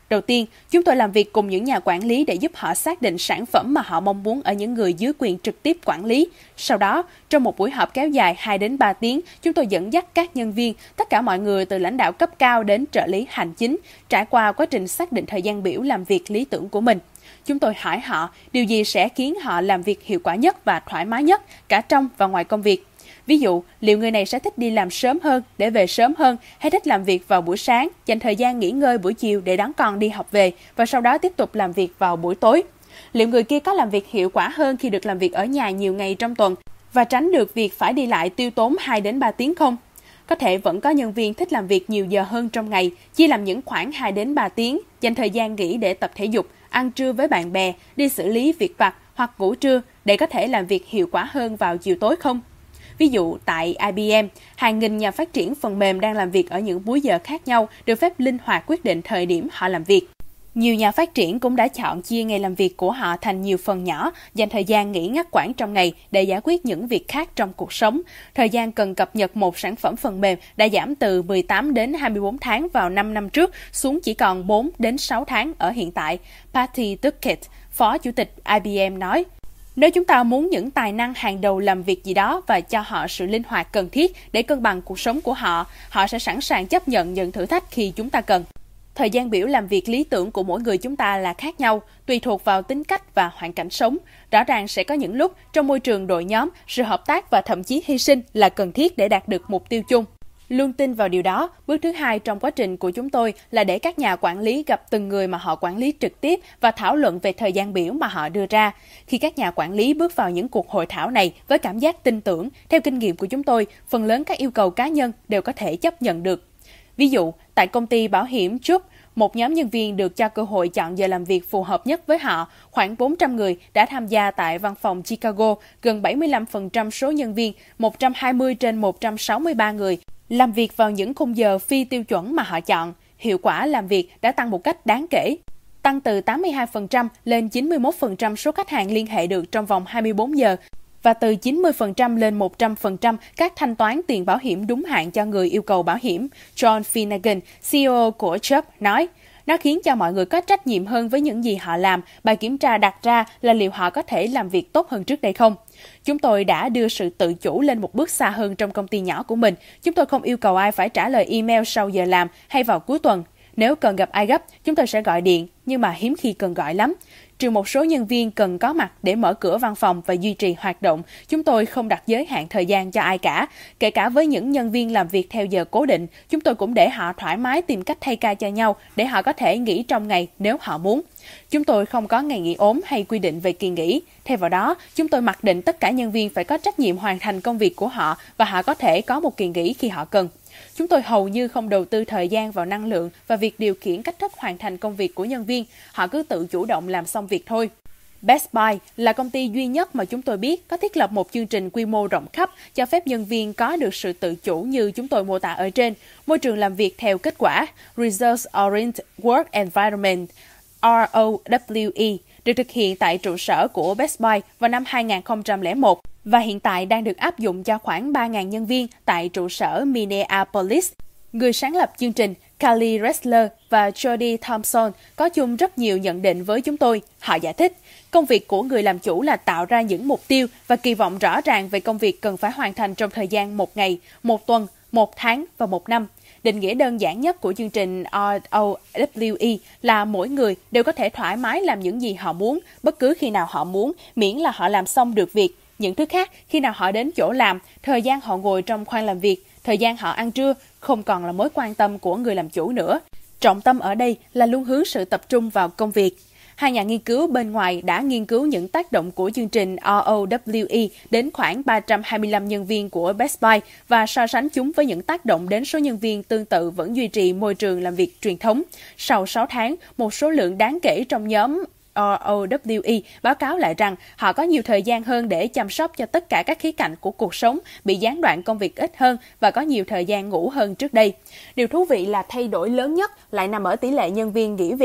Đầu tiên, chúng tôi làm việc cùng những nhà quản lý để giúp họ xác định sản phẩm mà họ mong muốn ở những người dưới quyền trực tiếp quản lý. Sau đó, trong một buổi họp kéo dài hai đến ba tiếng, chúng tôi dẫn dắt các nhân viên, tất cả mọi người từ lãnh đạo cấp cao đến trợ lý hành chính, trải qua quá trình xác định thời gian biểu làm việc lý tưởng của mình. Chúng tôi hỏi họ điều gì sẽ khiến họ làm việc hiệu quả nhất và thoải mái nhất, cả trong và ngoài công việc. Ví dụ, liệu người này sẽ thích đi làm sớm hơn để về sớm hơn hay thích làm việc vào buổi sáng, dành thời gian nghỉ ngơi buổi chiều để đón con đi học về và sau đó tiếp tục làm việc vào buổi tối. Liệu người kia có làm việc hiệu quả hơn khi được làm việc ở nhà nhiều ngày trong tuần và tránh được việc phải đi lại tiêu tốn hai đến ba tiếng không? Có thể vẫn có nhân viên thích làm việc nhiều giờ hơn trong ngày, chia làm những khoảng hai đến ba tiếng, dành thời gian nghỉ để tập thể dục, ăn trưa với bạn bè, đi xử lý việc vặt hoặc ngủ trưa để có thể làm việc hiệu quả hơn vào chiều tối không? Ví dụ, tại I B M, hàng nghìn nhà phát triển phần mềm đang làm việc ở những múi giờ khác nhau được phép linh hoạt quyết định thời điểm họ làm việc. Nhiều nhà phát triển cũng đã chọn chia ngày làm việc của họ thành nhiều phần nhỏ, dành thời gian nghỉ ngắt quãng trong ngày để giải quyết những việc khác trong cuộc sống. Thời gian cần cập nhật một sản phẩm phần mềm đã giảm từ mười tám đến hai mươi bốn tháng vào năm năm trước xuống chỉ còn bốn đến sáu tháng ở hiện tại, Patty Duckett, Phó Chủ tịch I B M nói. Nếu chúng ta muốn những tài năng hàng đầu làm việc gì đó và cho họ sự linh hoạt cần thiết để cân bằng cuộc sống của họ, họ sẽ sẵn sàng chấp nhận những thử thách khi chúng ta cần. Thời gian biểu làm việc lý tưởng của mỗi người chúng ta là khác nhau, tùy thuộc vào tính cách và hoàn cảnh sống. Rõ ràng sẽ có những lúc trong môi trường đội nhóm, sự hợp tác và thậm chí hy sinh là cần thiết để đạt được mục tiêu chung. Luôn tin vào điều đó, bước thứ hai trong quá trình của chúng tôi là để các nhà quản lý gặp từng người mà họ quản lý trực tiếp và thảo luận về thời gian biểu mà họ đưa ra. Khi các nhà quản lý bước vào những cuộc hội thảo này với cảm giác tin tưởng, theo kinh nghiệm của chúng tôi, phần lớn các yêu cầu cá nhân đều có thể chấp nhận được. Ví dụ, tại công ty bảo hiểm Chubb, một nhóm nhân viên được cho cơ hội chọn giờ làm việc phù hợp nhất với họ. Khoảng bốn trăm người đã tham gia tại văn phòng Chicago, gần bảy mươi lăm phần trăm số nhân viên, một trăm hai mươi trên một trăm sáu mươi ba người, làm việc vào những khung giờ phi tiêu chuẩn mà họ chọn. Hiệu quả làm việc đã tăng một cách đáng kể, tăng từ tám mươi hai phần trăm lên chín mươi mốt phần trăm số khách hàng liên hệ được trong vòng hai mươi bốn giờ, và từ chín mươi phần trăm lên một trăm phần trăm các thanh toán tiền bảo hiểm đúng hạn cho người yêu cầu bảo hiểm. John Finnegan, C E O của Chubb, nói, nó khiến cho mọi người có trách nhiệm hơn với những gì họ làm. Bài kiểm tra đặt ra là liệu họ có thể làm việc tốt hơn trước đây không. Chúng tôi đã đưa sự tự chủ lên một bước xa hơn trong công ty nhỏ của mình. Chúng tôi không yêu cầu ai phải trả lời email sau giờ làm hay vào cuối tuần. Nếu cần gặp ai gấp, chúng tôi sẽ gọi điện, nhưng mà hiếm khi cần gọi lắm. Trừ một số nhân viên cần có mặt để mở cửa văn phòng và duy trì hoạt động, chúng tôi không đặt giới hạn thời gian cho ai cả. Kể cả với những nhân viên làm việc theo giờ cố định, chúng tôi cũng để họ thoải mái tìm cách thay ca cho nhau để họ có thể nghỉ trong ngày nếu họ muốn. Chúng tôi không có ngày nghỉ ốm hay quy định về kỳ nghỉ. Thay vào đó, chúng tôi mặc định tất cả nhân viên phải có trách nhiệm hoàn thành công việc của họ và họ có thể có một kỳ nghỉ khi họ cần. Chúng tôi hầu như không đầu tư thời gian vào năng lượng và việc điều khiển cách thức hoàn thành công việc của nhân viên. Họ cứ tự chủ động làm xong việc thôi. Best Buy là công ty duy nhất mà chúng tôi biết có thiết lập một chương trình quy mô rộng khắp cho phép nhân viên có được sự tự chủ như chúng tôi mô tả ở trên. Môi trường làm việc theo kết quả Results Oriented Work Environment R O W E được thực hiện tại trụ sở của Best Buy vào năm hai nghìn không trăm lẻ một và hiện tại đang được áp dụng cho khoảng ba nghìn nhân viên tại trụ sở Minneapolis. Người sáng lập chương trình, Carly Ressler và Jody Thompson có chung rất nhiều nhận định với chúng tôi. Họ giải thích, công việc của người làm chủ là tạo ra những mục tiêu và kỳ vọng rõ ràng về công việc cần phải hoàn thành trong thời gian một ngày, một tuần, một tháng và một năm. Định nghĩa đơn giản nhất của chương trình R O W E là mỗi người đều có thể thoải mái làm những gì họ muốn, bất cứ khi nào họ muốn, miễn là họ làm xong được việc. Những thứ khác, khi nào họ đến chỗ làm, thời gian họ ngồi trong khoang làm việc, thời gian họ ăn trưa, không còn là mối quan tâm của người làm chủ nữa. Trọng tâm ở đây là luôn hướng sự tập trung vào công việc. Hai nhà nghiên cứu bên ngoài đã nghiên cứu những tác động của chương trình R O W E đến khoảng ba trăm hai mươi lăm nhân viên của Best Buy và so sánh chúng với những tác động đến số nhân viên tương tự vẫn duy trì môi trường làm việc truyền thống. Sau sáu tháng, một số lượng đáng kể trong nhóm R O W E báo cáo lại rằng họ có nhiều thời gian hơn để chăm sóc cho tất cả các khía cạnh của cuộc sống, bị gián đoạn công việc ít hơn và có nhiều thời gian ngủ hơn trước đây. Điều thú vị là thay đổi lớn nhất lại nằm ở tỷ lệ nhân viên nghỉ việc.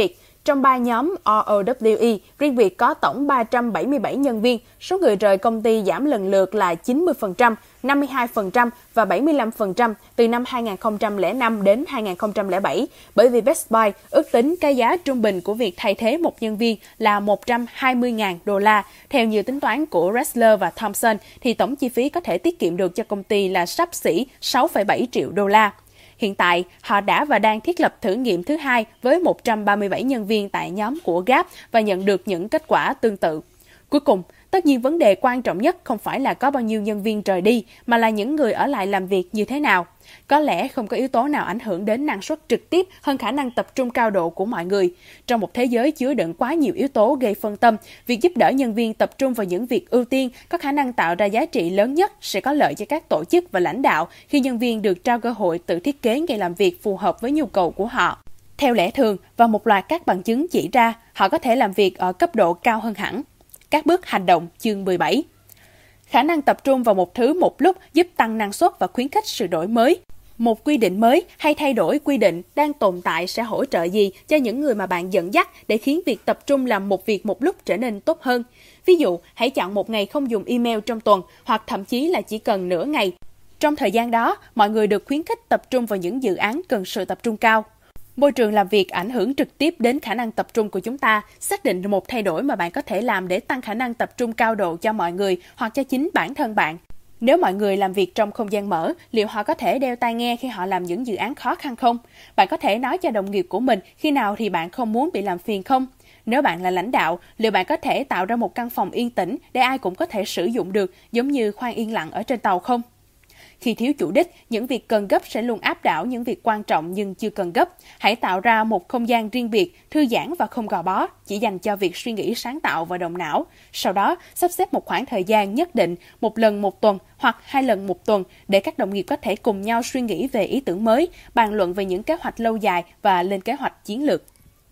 Trong ba nhóm rờ o vê e, riêng Việt có tổng ba trăm bảy mươi bảy nhân viên, số người rời công ty giảm lần lượt là chín mươi phần trăm, năm mươi hai phần trăm và bảy mươi lăm phần trăm từ năm hai nghìn không trăm lẻ năm đến hai nghìn không trăm lẻ bảy, bởi vì Best Buy ước tính cái giá trung bình của việc thay thế một nhân viên là một trăm hai mươi nghìn đô la. Theo như tính toán của Ressler và Thompson, thì tổng chi phí có thể tiết kiệm được cho công ty là xấp xỉ sáu phẩy bảy triệu đô la. Hiện tại, họ đã và đang thiết lập thử nghiệm thứ hai với một trăm ba mươi bảy nhân viên tại nhóm của Gap và nhận được những kết quả tương tự. Cuối cùng, tất nhiên vấn đề quan trọng nhất không phải là có bao nhiêu nhân viên rời đi, mà là những người ở lại làm việc như thế nào. Có lẽ không có yếu tố nào ảnh hưởng đến năng suất trực tiếp hơn khả năng tập trung cao độ của mọi người. Trong một thế giới chứa đựng quá nhiều yếu tố gây phân tâm, việc giúp đỡ nhân viên tập trung vào những việc ưu tiên có khả năng tạo ra giá trị lớn nhất sẽ có lợi cho các tổ chức và lãnh đạo khi nhân viên được trao cơ hội tự thiết kế ngày làm việc phù hợp với nhu cầu của họ. Theo lẽ thường, và một loạt các bằng chứng chỉ ra, họ có thể làm việc ở cấp độ cao hơn hẳn. Các bước hành động chương mười bảy. Khả năng tập trung vào một thứ một lúc giúp tăng năng suất và khuyến khích sự đổi mới. Một quy định mới hay thay đổi quy định đang tồn tại sẽ hỗ trợ gì cho những người mà bạn dẫn dắt để khiến việc tập trung làm một việc một lúc trở nên tốt hơn? Ví dụ, hãy chọn một ngày không dùng email trong tuần, hoặc thậm chí là chỉ cần nửa ngày. Trong thời gian đó, mọi người được khuyến khích tập trung vào những dự án cần sự tập trung cao. Môi trường làm việc ảnh hưởng trực tiếp đến khả năng tập trung của chúng ta. Xác định một thay đổi mà bạn có thể làm để tăng khả năng tập trung cao độ cho mọi người hoặc cho chính bản thân bạn. Nếu mọi người làm việc trong không gian mở, liệu họ có thể đeo tai nghe khi họ làm những dự án khó khăn không? Bạn có thể nói cho đồng nghiệp của mình khi nào thì bạn không muốn bị làm phiền không? Nếu bạn là lãnh đạo, liệu bạn có thể tạo ra một căn phòng yên tĩnh để ai cũng có thể sử dụng được, giống như khoang yên lặng ở trên tàu không? Khi thiếu chủ đích, những việc cần gấp sẽ luôn áp đảo những việc quan trọng nhưng chưa cần gấp. Hãy tạo ra một không gian riêng biệt, thư giãn và không gò bó, chỉ dành cho việc suy nghĩ sáng tạo và động não. Sau đó, sắp xếp một khoảng thời gian nhất định, một lần một tuần hoặc hai lần một tuần, để các đồng nghiệp có thể cùng nhau suy nghĩ về ý tưởng mới, bàn luận về những kế hoạch lâu dài và lên kế hoạch chiến lược.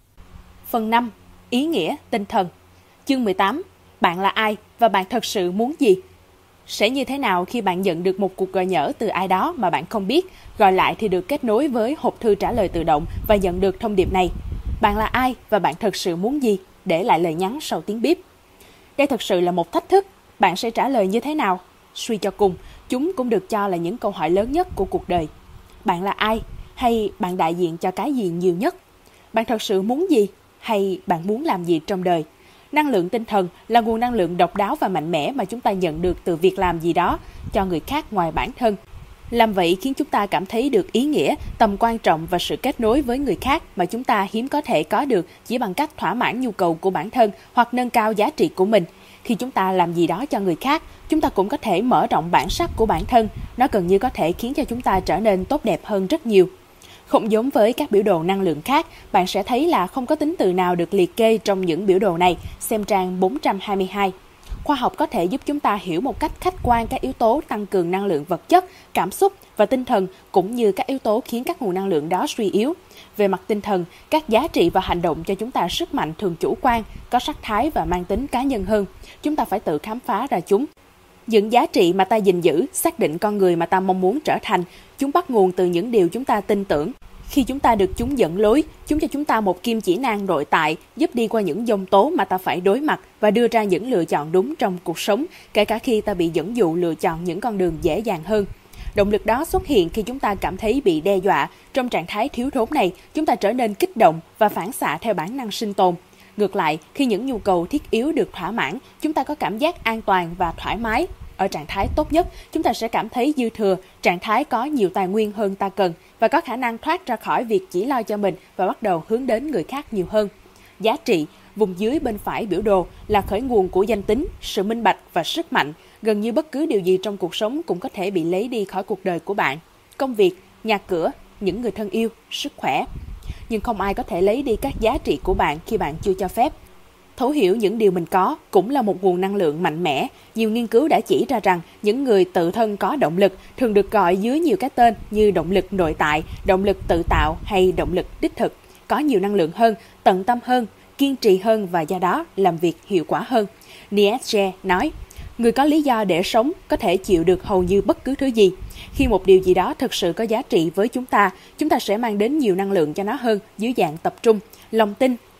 Phần năm. Ý nghĩa, tinh thần. Chương mười tám. Bạn là ai và bạn thật sự muốn gì? Sẽ như thế nào khi bạn nhận được một cuộc gọi nhỡ từ ai đó mà bạn không biết, gọi lại thì được kết nối với hộp thư trả lời tự động và nhận được thông điệp này? Bạn là ai và bạn thật sự muốn gì? Để lại lời nhắn sau tiếng bíp. Đây thật sự là một thách thức. Bạn sẽ trả lời như thế nào? Suy cho cùng, chúng cũng được cho là những câu hỏi lớn nhất của cuộc đời. Bạn là ai? Hay bạn đại diện cho cái gì nhiều nhất? Bạn thật sự muốn gì? Hay bạn muốn làm gì trong đời? Năng lượng tinh thần là nguồn năng lượng độc đáo và mạnh mẽ mà chúng ta nhận được từ việc làm gì đó cho người khác ngoài bản thân. Làm vậy khiến chúng ta cảm thấy được ý nghĩa, tầm quan trọng và sự kết nối với người khác mà chúng ta hiếm có thể có được chỉ bằng cách thỏa mãn nhu cầu của bản thân hoặc nâng cao giá trị của mình. Khi chúng ta làm gì đó cho người khác, chúng ta cũng có thể mở rộng bản sắc của bản thân. Nó gần như có thể khiến cho chúng ta trở nên tốt đẹp hơn rất nhiều. Không giống với các biểu đồ năng lượng khác, bạn sẽ thấy là không có tính từ nào được liệt kê trong những biểu đồ này, xem trang bốn trăm hai mươi hai. Khoa học có thể giúp chúng ta hiểu một cách khách quan các yếu tố tăng cường năng lượng vật chất, cảm xúc và tinh thần, cũng như các yếu tố khiến các nguồn năng lượng đó suy yếu. Về mặt tinh thần, các giá trị và hành động cho chúng ta sức mạnh thường chủ quan, có sắc thái và mang tính cá nhân hơn. Chúng ta phải tự khám phá ra chúng. Những giá trị mà ta gìn giữ, xác định con người mà ta mong muốn trở thành, chúng bắt nguồn từ những điều chúng ta tin tưởng. Khi chúng ta được chúng dẫn lối, chúng cho chúng ta một kim chỉ nam nội tại, giúp đi qua những dông tố mà ta phải đối mặt và đưa ra những lựa chọn đúng trong cuộc sống, kể cả khi ta bị dẫn dụ lựa chọn những con đường dễ dàng hơn. Động lực đó xuất hiện khi chúng ta cảm thấy bị đe dọa. Trong trạng thái thiếu thốn này, chúng ta trở nên kích động và phản xạ theo bản năng sinh tồn. Ngược lại, khi những nhu cầu thiết yếu được thỏa mãn, chúng ta có cảm giác an toàn và thoải mái. Ở trạng thái tốt nhất, chúng ta sẽ cảm thấy dư thừa, trạng thái có nhiều tài nguyên hơn ta cần và có khả năng thoát ra khỏi việc chỉ lo cho mình và bắt đầu hướng đến người khác nhiều hơn. Giá trị, vùng dưới bên phải biểu đồ, là khởi nguồn của danh tính, sự minh bạch và sức mạnh. Gần như bất cứ điều gì trong cuộc sống cũng có thể bị lấy đi khỏi cuộc đời của bạn. Công việc, nhà cửa, những người thân yêu, sức khỏe. Nhưng không ai có thể lấy đi các giá trị của bạn khi bạn chưa cho phép. Thấu hiểu những điều mình có cũng là một nguồn năng lượng mạnh mẽ. Nhiều nghiên cứu đã chỉ ra rằng những người tự thân có động lực thường được gọi dưới nhiều cái tên như động lực nội tại, động lực tự tạo hay động lực đích thực, có nhiều năng lượng hơn, tận tâm hơn, kiên trì hơn và do đó làm việc hiệu quả hơn. Nietzsche nói, người có lý do để sống có thể chịu được hầu như bất cứ thứ gì. Khi một điều gì đó thực sự có giá trị với chúng ta, chúng ta sẽ mang đến nhiều năng lượng cho nó hơn dưới dạng tập trung, lòng tin,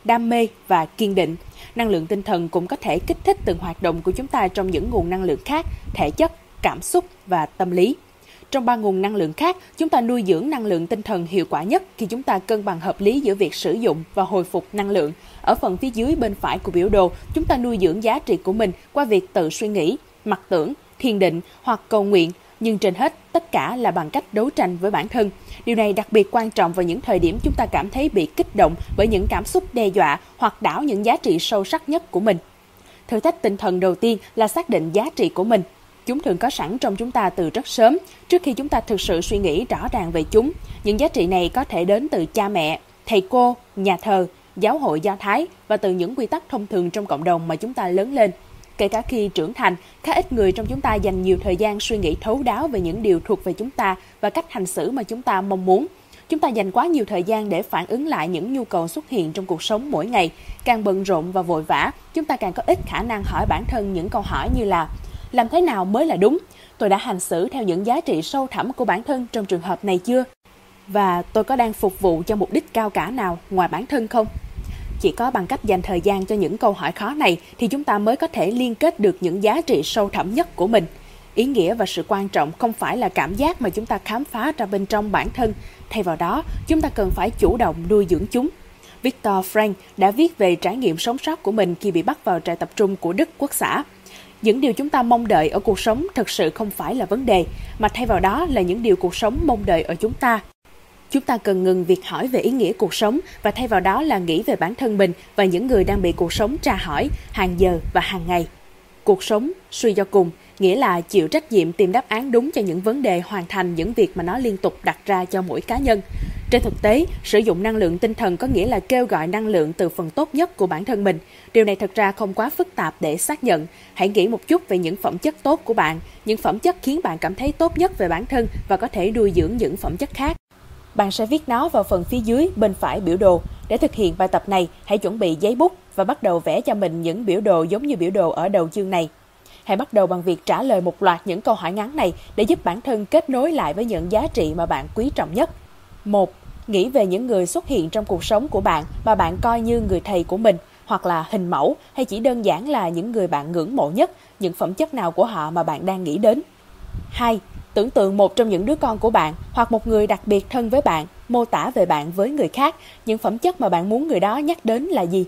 đam mê và kiên định. Năng lượng tinh thần cũng có thể kích thích từng hoạt động của chúng ta trong những nguồn năng lượng khác, thể chất, cảm xúc và tâm lý. Trong ba nguồn năng lượng khác, chúng ta nuôi dưỡng năng lượng tinh thần hiệu quả nhất khi chúng ta cân bằng hợp lý giữa việc sử dụng và hồi phục năng lượng. Ở phần phía dưới bên phải của biểu đồ, chúng ta nuôi dưỡng giá trị của mình qua việc tự suy nghĩ, mặc tưởng, thiền định hoặc cầu nguyện, nhưng trên hết, tất cả là bằng cách đấu tranh với bản thân. Điều này đặc biệt quan trọng vào những thời điểm chúng ta cảm thấy bị kích động bởi những cảm xúc đe dọa hoặc đảo những giá trị sâu sắc nhất của mình. Thử thách tinh thần đầu tiên là xác định giá trị của mình. Chúng thường có sẵn trong chúng ta từ rất sớm, trước khi chúng ta thực sự suy nghĩ rõ ràng về chúng. Những giá trị này có thể đến từ cha mẹ, thầy cô, nhà thờ, giáo hội Do Thái và từ những quy tắc thông thường trong cộng đồng mà chúng ta lớn lên. Kể cả khi trưởng thành, khá ít người trong chúng ta dành nhiều thời gian suy nghĩ thấu đáo về những điều thuộc về chúng ta và cách hành xử mà chúng ta mong muốn. Chúng ta dành quá nhiều thời gian để phản ứng lại những nhu cầu xuất hiện trong cuộc sống mỗi ngày. Càng bận rộn và vội vã, chúng ta càng có ít khả năng hỏi bản thân những câu hỏi như là: làm thế nào mới là đúng? Tôi đã hành xử theo những giá trị sâu thẳm của bản thân trong trường hợp này chưa? Và tôi có đang phục vụ cho mục đích cao cả nào ngoài bản thân không? Chỉ có bằng cách dành thời gian cho những câu hỏi khó này thì chúng ta mới có thể liên kết được những giá trị sâu thẳm nhất của mình. Ý nghĩa và sự quan trọng không phải là cảm giác mà chúng ta khám phá ra bên trong bản thân. Thay vào đó, chúng ta cần phải chủ động nuôi dưỡng chúng. Viktor Frankl đã viết về trải nghiệm sống sót của mình khi bị bắt vào trại tập trung của Đức Quốc xã. Những điều chúng ta mong đợi ở cuộc sống thực sự không phải là vấn đề, mà thay vào đó là những điều cuộc sống mong đợi ở chúng ta. Chúng ta cần ngừng việc hỏi về ý nghĩa cuộc sống và thay vào đó là nghĩ về bản thân mình và những người đang bị cuộc sống tra hỏi hàng giờ và hàng ngày. Cuộc sống, suy cho cùng, nghĩa là chịu trách nhiệm tìm đáp án đúng cho những vấn đề, hoàn thành những việc mà nó liên tục đặt ra cho mỗi cá nhân. Trên thực tế, sử dụng năng lượng tinh thần có nghĩa là kêu gọi năng lượng từ phần tốt nhất của bản thân mình. Điều này thật ra không quá phức tạp để xác nhận. Hãy nghĩ một chút về những phẩm chất tốt của bạn, những phẩm chất khiến bạn cảm thấy tốt nhất về bản thân và có thể nuôi dưỡng những phẩm chất khác. Bạn sẽ viết nó vào phần phía dưới bên phải biểu đồ. Để thực hiện bài tập này, hãy chuẩn bị giấy bút và bắt đầu vẽ cho mình những biểu đồ giống như biểu đồ ở đầu chương này. Hãy bắt đầu bằng việc trả lời một loạt những câu hỏi ngắn này để giúp bản thân kết nối lại với những giá trị mà bạn quý trọng nhất. một. Nghĩ về những người xuất hiện trong cuộc sống của bạn mà bạn coi như người thầy của mình, hoặc là hình mẫu, hay chỉ đơn giản là những người bạn ngưỡng mộ nhất, những phẩm chất nào của họ mà bạn đang nghĩ đến. hai. Tưởng tượng một trong những đứa con của bạn hoặc một người đặc biệt thân với bạn, mô tả về bạn với người khác, những phẩm chất mà bạn muốn người đó nhắc đến là gì.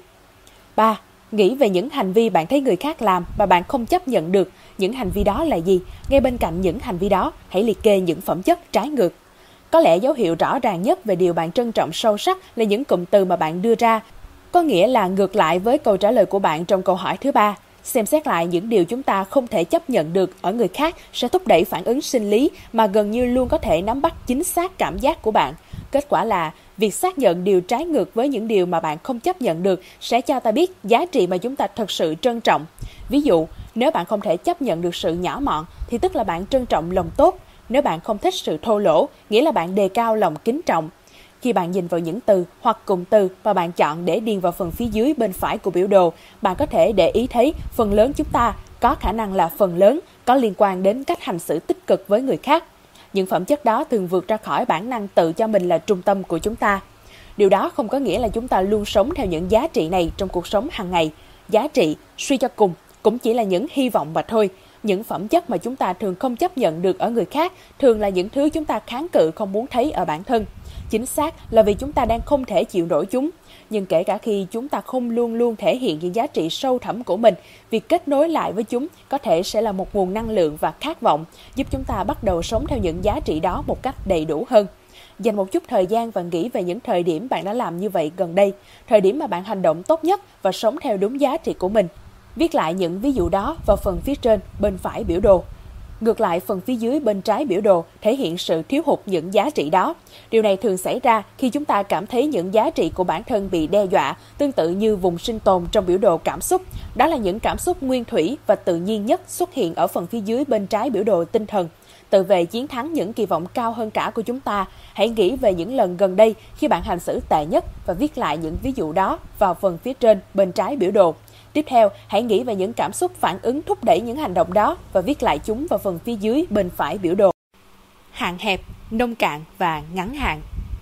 ba. Nghĩ về những hành vi bạn thấy người khác làm mà bạn không chấp nhận được, những hành vi đó là gì. Ngay bên cạnh những hành vi đó, hãy liệt kê những phẩm chất trái ngược. Có lẽ dấu hiệu rõ ràng nhất về điều bạn trân trọng sâu sắc là những cụm từ mà bạn đưa ra, có nghĩa là ngược lại với câu trả lời của bạn trong câu hỏi thứ ba. Xem xét lại những điều chúng ta không thể chấp nhận được ở người khác sẽ thúc đẩy phản ứng sinh lý mà gần như luôn có thể nắm bắt chính xác cảm giác của bạn. Kết quả là việc xác nhận điều trái ngược với những điều mà bạn không chấp nhận được sẽ cho ta biết giá trị mà chúng ta thật sự trân trọng. Ví dụ, nếu bạn không thể chấp nhận được sự nhỏ mọn thì tức là bạn trân trọng lòng tốt. Nếu bạn không thích sự thô lỗ, nghĩa là bạn đề cao lòng kính trọng. Khi bạn nhìn vào những từ hoặc cụm từ mà bạn chọn để điền vào phần phía dưới bên phải của biểu đồ, bạn có thể để ý thấy phần lớn chúng ta có khả năng là phần lớn có liên quan đến cách hành xử tích cực với người khác. Những phẩm chất đó thường vượt ra khỏi bản năng tự cho mình là trung tâm của chúng ta. Điều đó không có nghĩa là chúng ta luôn sống theo những giá trị này trong cuộc sống hàng ngày. Giá trị, suy cho cùng, cũng chỉ là những hy vọng mà thôi. Những phẩm chất mà chúng ta thường không chấp nhận được ở người khác thường là những thứ chúng ta kháng cự không muốn thấy ở bản thân. Chính xác là vì chúng ta đang không thể chịu nổi chúng. Nhưng kể cả khi chúng ta không luôn luôn thể hiện những giá trị sâu thẳm của mình, việc kết nối lại với chúng có thể sẽ là một nguồn năng lượng và khát vọng, giúp chúng ta bắt đầu sống theo những giá trị đó một cách đầy đủ hơn. Dành một chút thời gian và nghĩ về những thời điểm bạn đã làm như vậy gần đây, thời điểm mà bạn hành động tốt nhất và sống theo đúng giá trị của mình. Viết lại những ví dụ đó vào phần phía trên bên phải biểu đồ. Ngược lại, phần phía dưới bên trái biểu đồ thể hiện sự thiếu hụt những giá trị đó. Điều này thường xảy ra khi chúng ta cảm thấy những giá trị của bản thân bị đe dọa, tương tự như vùng sinh tồn trong biểu đồ cảm xúc. Đó là những cảm xúc nguyên thủy và tự nhiên nhất xuất hiện ở phần phía dưới bên trái biểu đồ tinh thần. Tự vệ chiến thắng những kỳ vọng cao hơn cả của chúng ta. Hãy nghĩ về những lần gần đây khi bạn hành xử tệ nhất và viết lại những ví dụ đó vào phần phía trên bên trái biểu đồ. Tiếp theo, hãy nghĩ về những cảm xúc phản ứng thúc đẩy những hành động đó và viết lại chúng vào phần phía dưới bên phải biểu đồ. Hạn hẹp, nông cạn và ngắn hạn.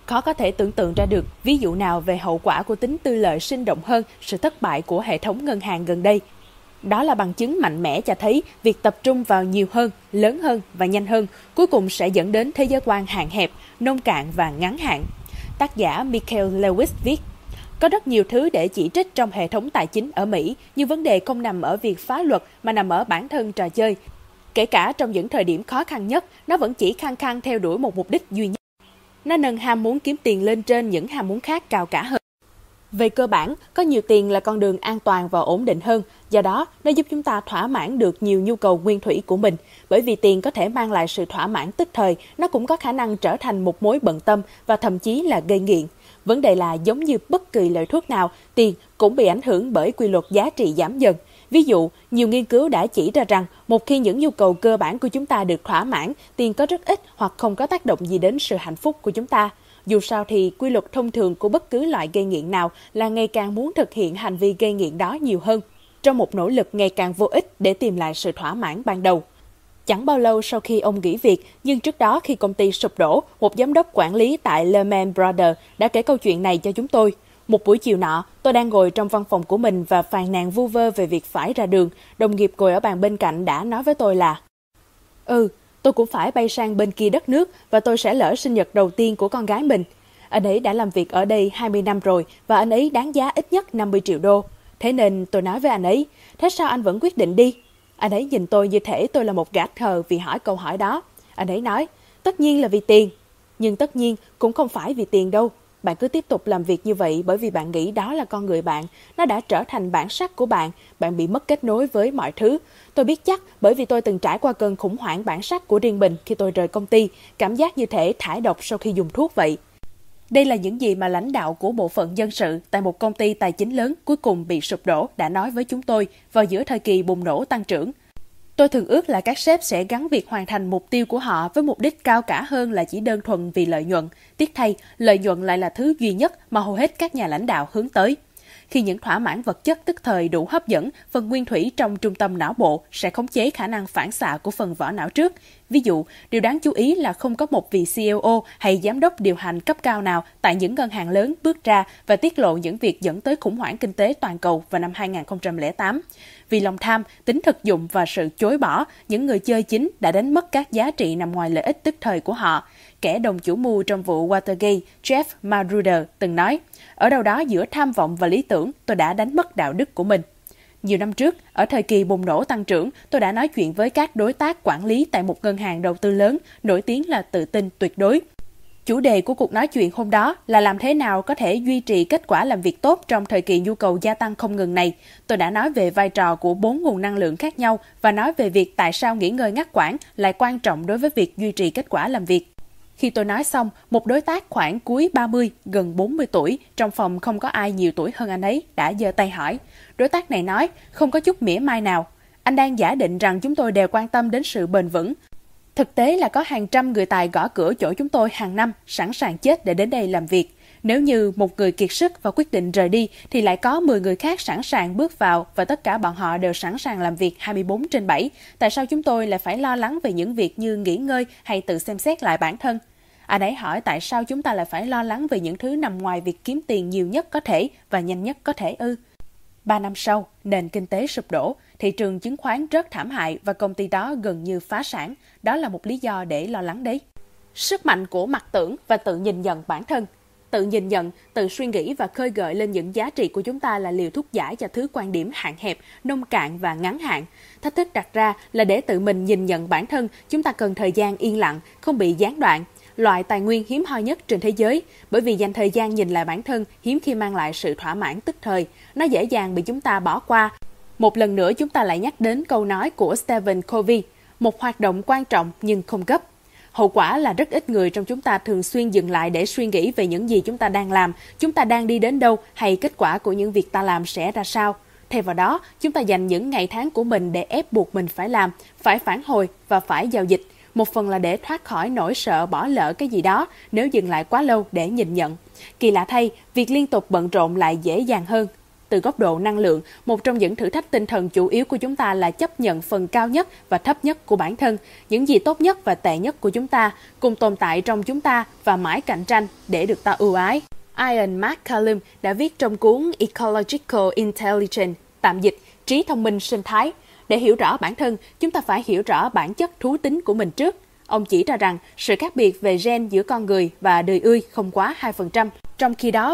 Khó có thể tưởng tượng ra được ví dụ nào về hậu quả của tính tư lợi sinh động hơn sự thất bại của hệ thống ngân hàng gần đây. Đó là bằng chứng mạnh mẽ cho thấy việc tập trung vào nhiều hơn, lớn hơn và nhanh hơn cuối cùng sẽ dẫn đến thế giới quan hạn hẹp, nông cạn và ngắn hạn. Tác giả Michael Lewis viết, có rất nhiều thứ để chỉ trích trong hệ thống tài chính ở Mỹ, nhưng vấn đề không nằm ở việc phá luật mà nằm ở bản thân trò chơi. Kể cả trong những thời điểm khó khăn nhất, nó vẫn chỉ khăng khăng theo đuổi một mục đích duy nhất. Nó nâng ham muốn kiếm tiền lên trên những ham muốn khác cao cả hơn. Về cơ bản, có nhiều tiền là con đường an toàn và ổn định hơn, do đó nó giúp chúng ta thỏa mãn được nhiều nhu cầu nguyên thủy của mình. Bởi vì tiền có thể mang lại sự thỏa mãn tức thời, nó cũng có khả năng trở thành một mối bận tâm và thậm chí là gây nghiện. Vấn đề là giống như bất kỳ loại thuốc nào, tiền cũng bị ảnh hưởng bởi quy luật giá trị giảm dần. Ví dụ, nhiều nghiên cứu đã chỉ ra rằng một khi những nhu cầu cơ bản của chúng ta được thỏa mãn, tiền có rất ít hoặc không có tác động gì đến sự hạnh phúc của chúng ta. Dù sao thì quy luật thông thường của bất cứ loại gây nghiện nào là ngày càng muốn thực hiện hành vi gây nghiện đó nhiều hơn, trong một nỗ lực ngày càng vô ích để tìm lại sự thỏa mãn ban đầu. Chẳng bao lâu sau khi ông nghỉ việc, nhưng trước đó khi công ty sụp đổ, một giám đốc quản lý tại Lehman Brothers đã kể câu chuyện này cho chúng tôi. Một buổi chiều nọ, tôi đang ngồi trong văn phòng của mình và phàn nàn vu vơ về việc phải ra đường. Đồng nghiệp ngồi ở bàn bên cạnh đã nói với tôi là Ừ, tôi cũng phải bay sang bên kia đất nước và tôi sẽ lỡ sinh nhật đầu tiên của con gái mình. Anh ấy đã làm việc ở đây hai mươi năm rồi và anh ấy đáng giá ít nhất năm mươi triệu đô. Thế nên tôi nói với anh ấy, thế sao anh vẫn quyết định đi? Anh ấy nhìn tôi như thể tôi là một gã khờ vì hỏi câu hỏi đó. Anh ấy nói, tất nhiên là vì tiền. Nhưng tất nhiên cũng không phải vì tiền đâu. Bạn cứ tiếp tục làm việc như vậy bởi vì bạn nghĩ đó là con người bạn. Nó đã trở thành bản sắc của bạn. Bạn bị mất kết nối với mọi thứ. Tôi biết chắc bởi vì tôi từng trải qua cơn khủng hoảng bản sắc của riêng mình khi tôi rời công ty. Cảm giác như thể thải độc sau khi dùng thuốc vậy. Đây là những gì mà lãnh đạo của bộ phận nhân sự tại một công ty tài chính lớn cuối cùng bị sụp đổ đã nói với chúng tôi vào giữa thời kỳ bùng nổ tăng trưởng. Tôi thường ước là các sếp sẽ gắn việc hoàn thành mục tiêu của họ với mục đích cao cả hơn là chỉ đơn thuần vì lợi nhuận. Tiếc thay, lợi nhuận lại là thứ duy nhất mà hầu hết các nhà lãnh đạo hướng tới. Khi những thỏa mãn vật chất tức thời đủ hấp dẫn, phần nguyên thủy trong trung tâm não bộ sẽ khống chế khả năng phản xạ của phần vỏ não trước. Ví dụ, điều đáng chú ý là không có một vị xê e ô hay giám đốc điều hành cấp cao nào tại những ngân hàng lớn bước ra và tiết lộ những việc dẫn tới khủng hoảng kinh tế toàn cầu vào năm hai nghìn không trăm lẻ tám. Vì lòng tham, tính thực dụng và sự chối bỏ, những người chơi chính đã đánh mất các giá trị nằm ngoài lợi ích tức thời của họ. Kẻ đồng chủ mưu trong vụ Watergate, Jeff Magruder, từng nói, ở đâu đó giữa tham vọng và lý tưởng, tôi đã đánh mất đạo đức của mình. Nhiều năm trước, ở thời kỳ bùng nổ tăng trưởng, tôi đã nói chuyện với các đối tác quản lý tại một ngân hàng đầu tư lớn, nổi tiếng là tự tin tuyệt đối. Chủ đề của cuộc nói chuyện hôm đó là làm thế nào có thể duy trì kết quả làm việc tốt trong thời kỳ nhu cầu gia tăng không ngừng này. Tôi đã nói về vai trò của bốn nguồn năng lượng khác nhau và nói về việc tại sao nghỉ ngơi ngắt quãng lại quan trọng đối với việc duy trì kết quả làm việc. Khi tôi nói xong, một đối tác khoảng cuối ba mươi, gần bốn mươi tuổi, trong phòng không có ai nhiều tuổi hơn anh ấy, đã giơ tay hỏi. Đối tác này nói, không có chút mỉa mai nào. Anh đang giả định rằng chúng tôi đều quan tâm đến sự bền vững. Thực tế là có hàng trăm người tài gõ cửa chỗ chúng tôi hàng năm, sẵn sàng chết để đến đây làm việc. Nếu như một người kiệt sức và quyết định rời đi, thì lại có mười người khác sẵn sàng bước vào và tất cả bọn họ đều sẵn sàng làm việc hai mươi bốn trên bảy. Tại sao chúng tôi lại phải lo lắng về những việc như nghỉ ngơi hay tự xem xét lại bản thân? Anh ấy hỏi tại sao chúng ta lại phải lo lắng về những thứ nằm ngoài việc kiếm tiền nhiều nhất có thể và nhanh nhất có thể ư? Ba năm sau, nền kinh tế sụp đổ, thị trường chứng khoán rất thảm hại và công ty đó gần như phá sản. Đó là một lý do để lo lắng đấy. Sức mạnh của mặc tưởng và tự nhìn nhận bản thân. Tự nhìn nhận, tự suy nghĩ và khơi gợi lên những giá trị của chúng ta là liều thuốc giải cho thứ quan điểm hạn hẹp, nông cạn và ngắn hạn. Thách thức đặt ra là để tự mình nhìn nhận bản thân, chúng ta cần thời gian yên lặng, không bị gián đoạn. Loại tài nguyên hiếm hoi nhất trên thế giới, bởi vì dành thời gian nhìn lại bản thân hiếm khi mang lại sự thỏa mãn tức thời. Nó dễ dàng bị chúng ta bỏ qua. Một lần nữa chúng ta lại nhắc đến câu nói của Stephen Covey, một hoạt động quan trọng nhưng không gấp. Hậu quả là rất ít người trong chúng ta thường xuyên dừng lại để suy nghĩ về những gì chúng ta đang làm, chúng ta đang đi đến đâu hay kết quả của những việc ta làm sẽ ra sao. Thay vào đó, chúng ta dành những ngày tháng của mình để ép buộc mình phải làm, phải phản hồi và phải giao dịch. Một phần là để thoát khỏi nỗi sợ bỏ lỡ cái gì đó nếu dừng lại quá lâu để nhìn nhận. Kỳ lạ thay, việc liên tục bận rộn lại dễ dàng hơn. Từ góc độ năng lượng, một trong những thử thách tinh thần chủ yếu của chúng ta là chấp nhận phần cao nhất và thấp nhất của bản thân, những gì tốt nhất và tệ nhất của chúng ta, cùng tồn tại trong chúng ta và mãi cạnh tranh để được ta ưu ái. Ian McCallum đã viết trong cuốn Ecological Intelligence, tạm dịch, trí thông minh sinh thái. Để hiểu rõ bản thân, chúng ta phải hiểu rõ bản chất thú tính của mình trước. Ông chỉ ra rằng sự khác biệt về gen giữa con người và đời ươi không quá hai phần trăm. Trong khi đó,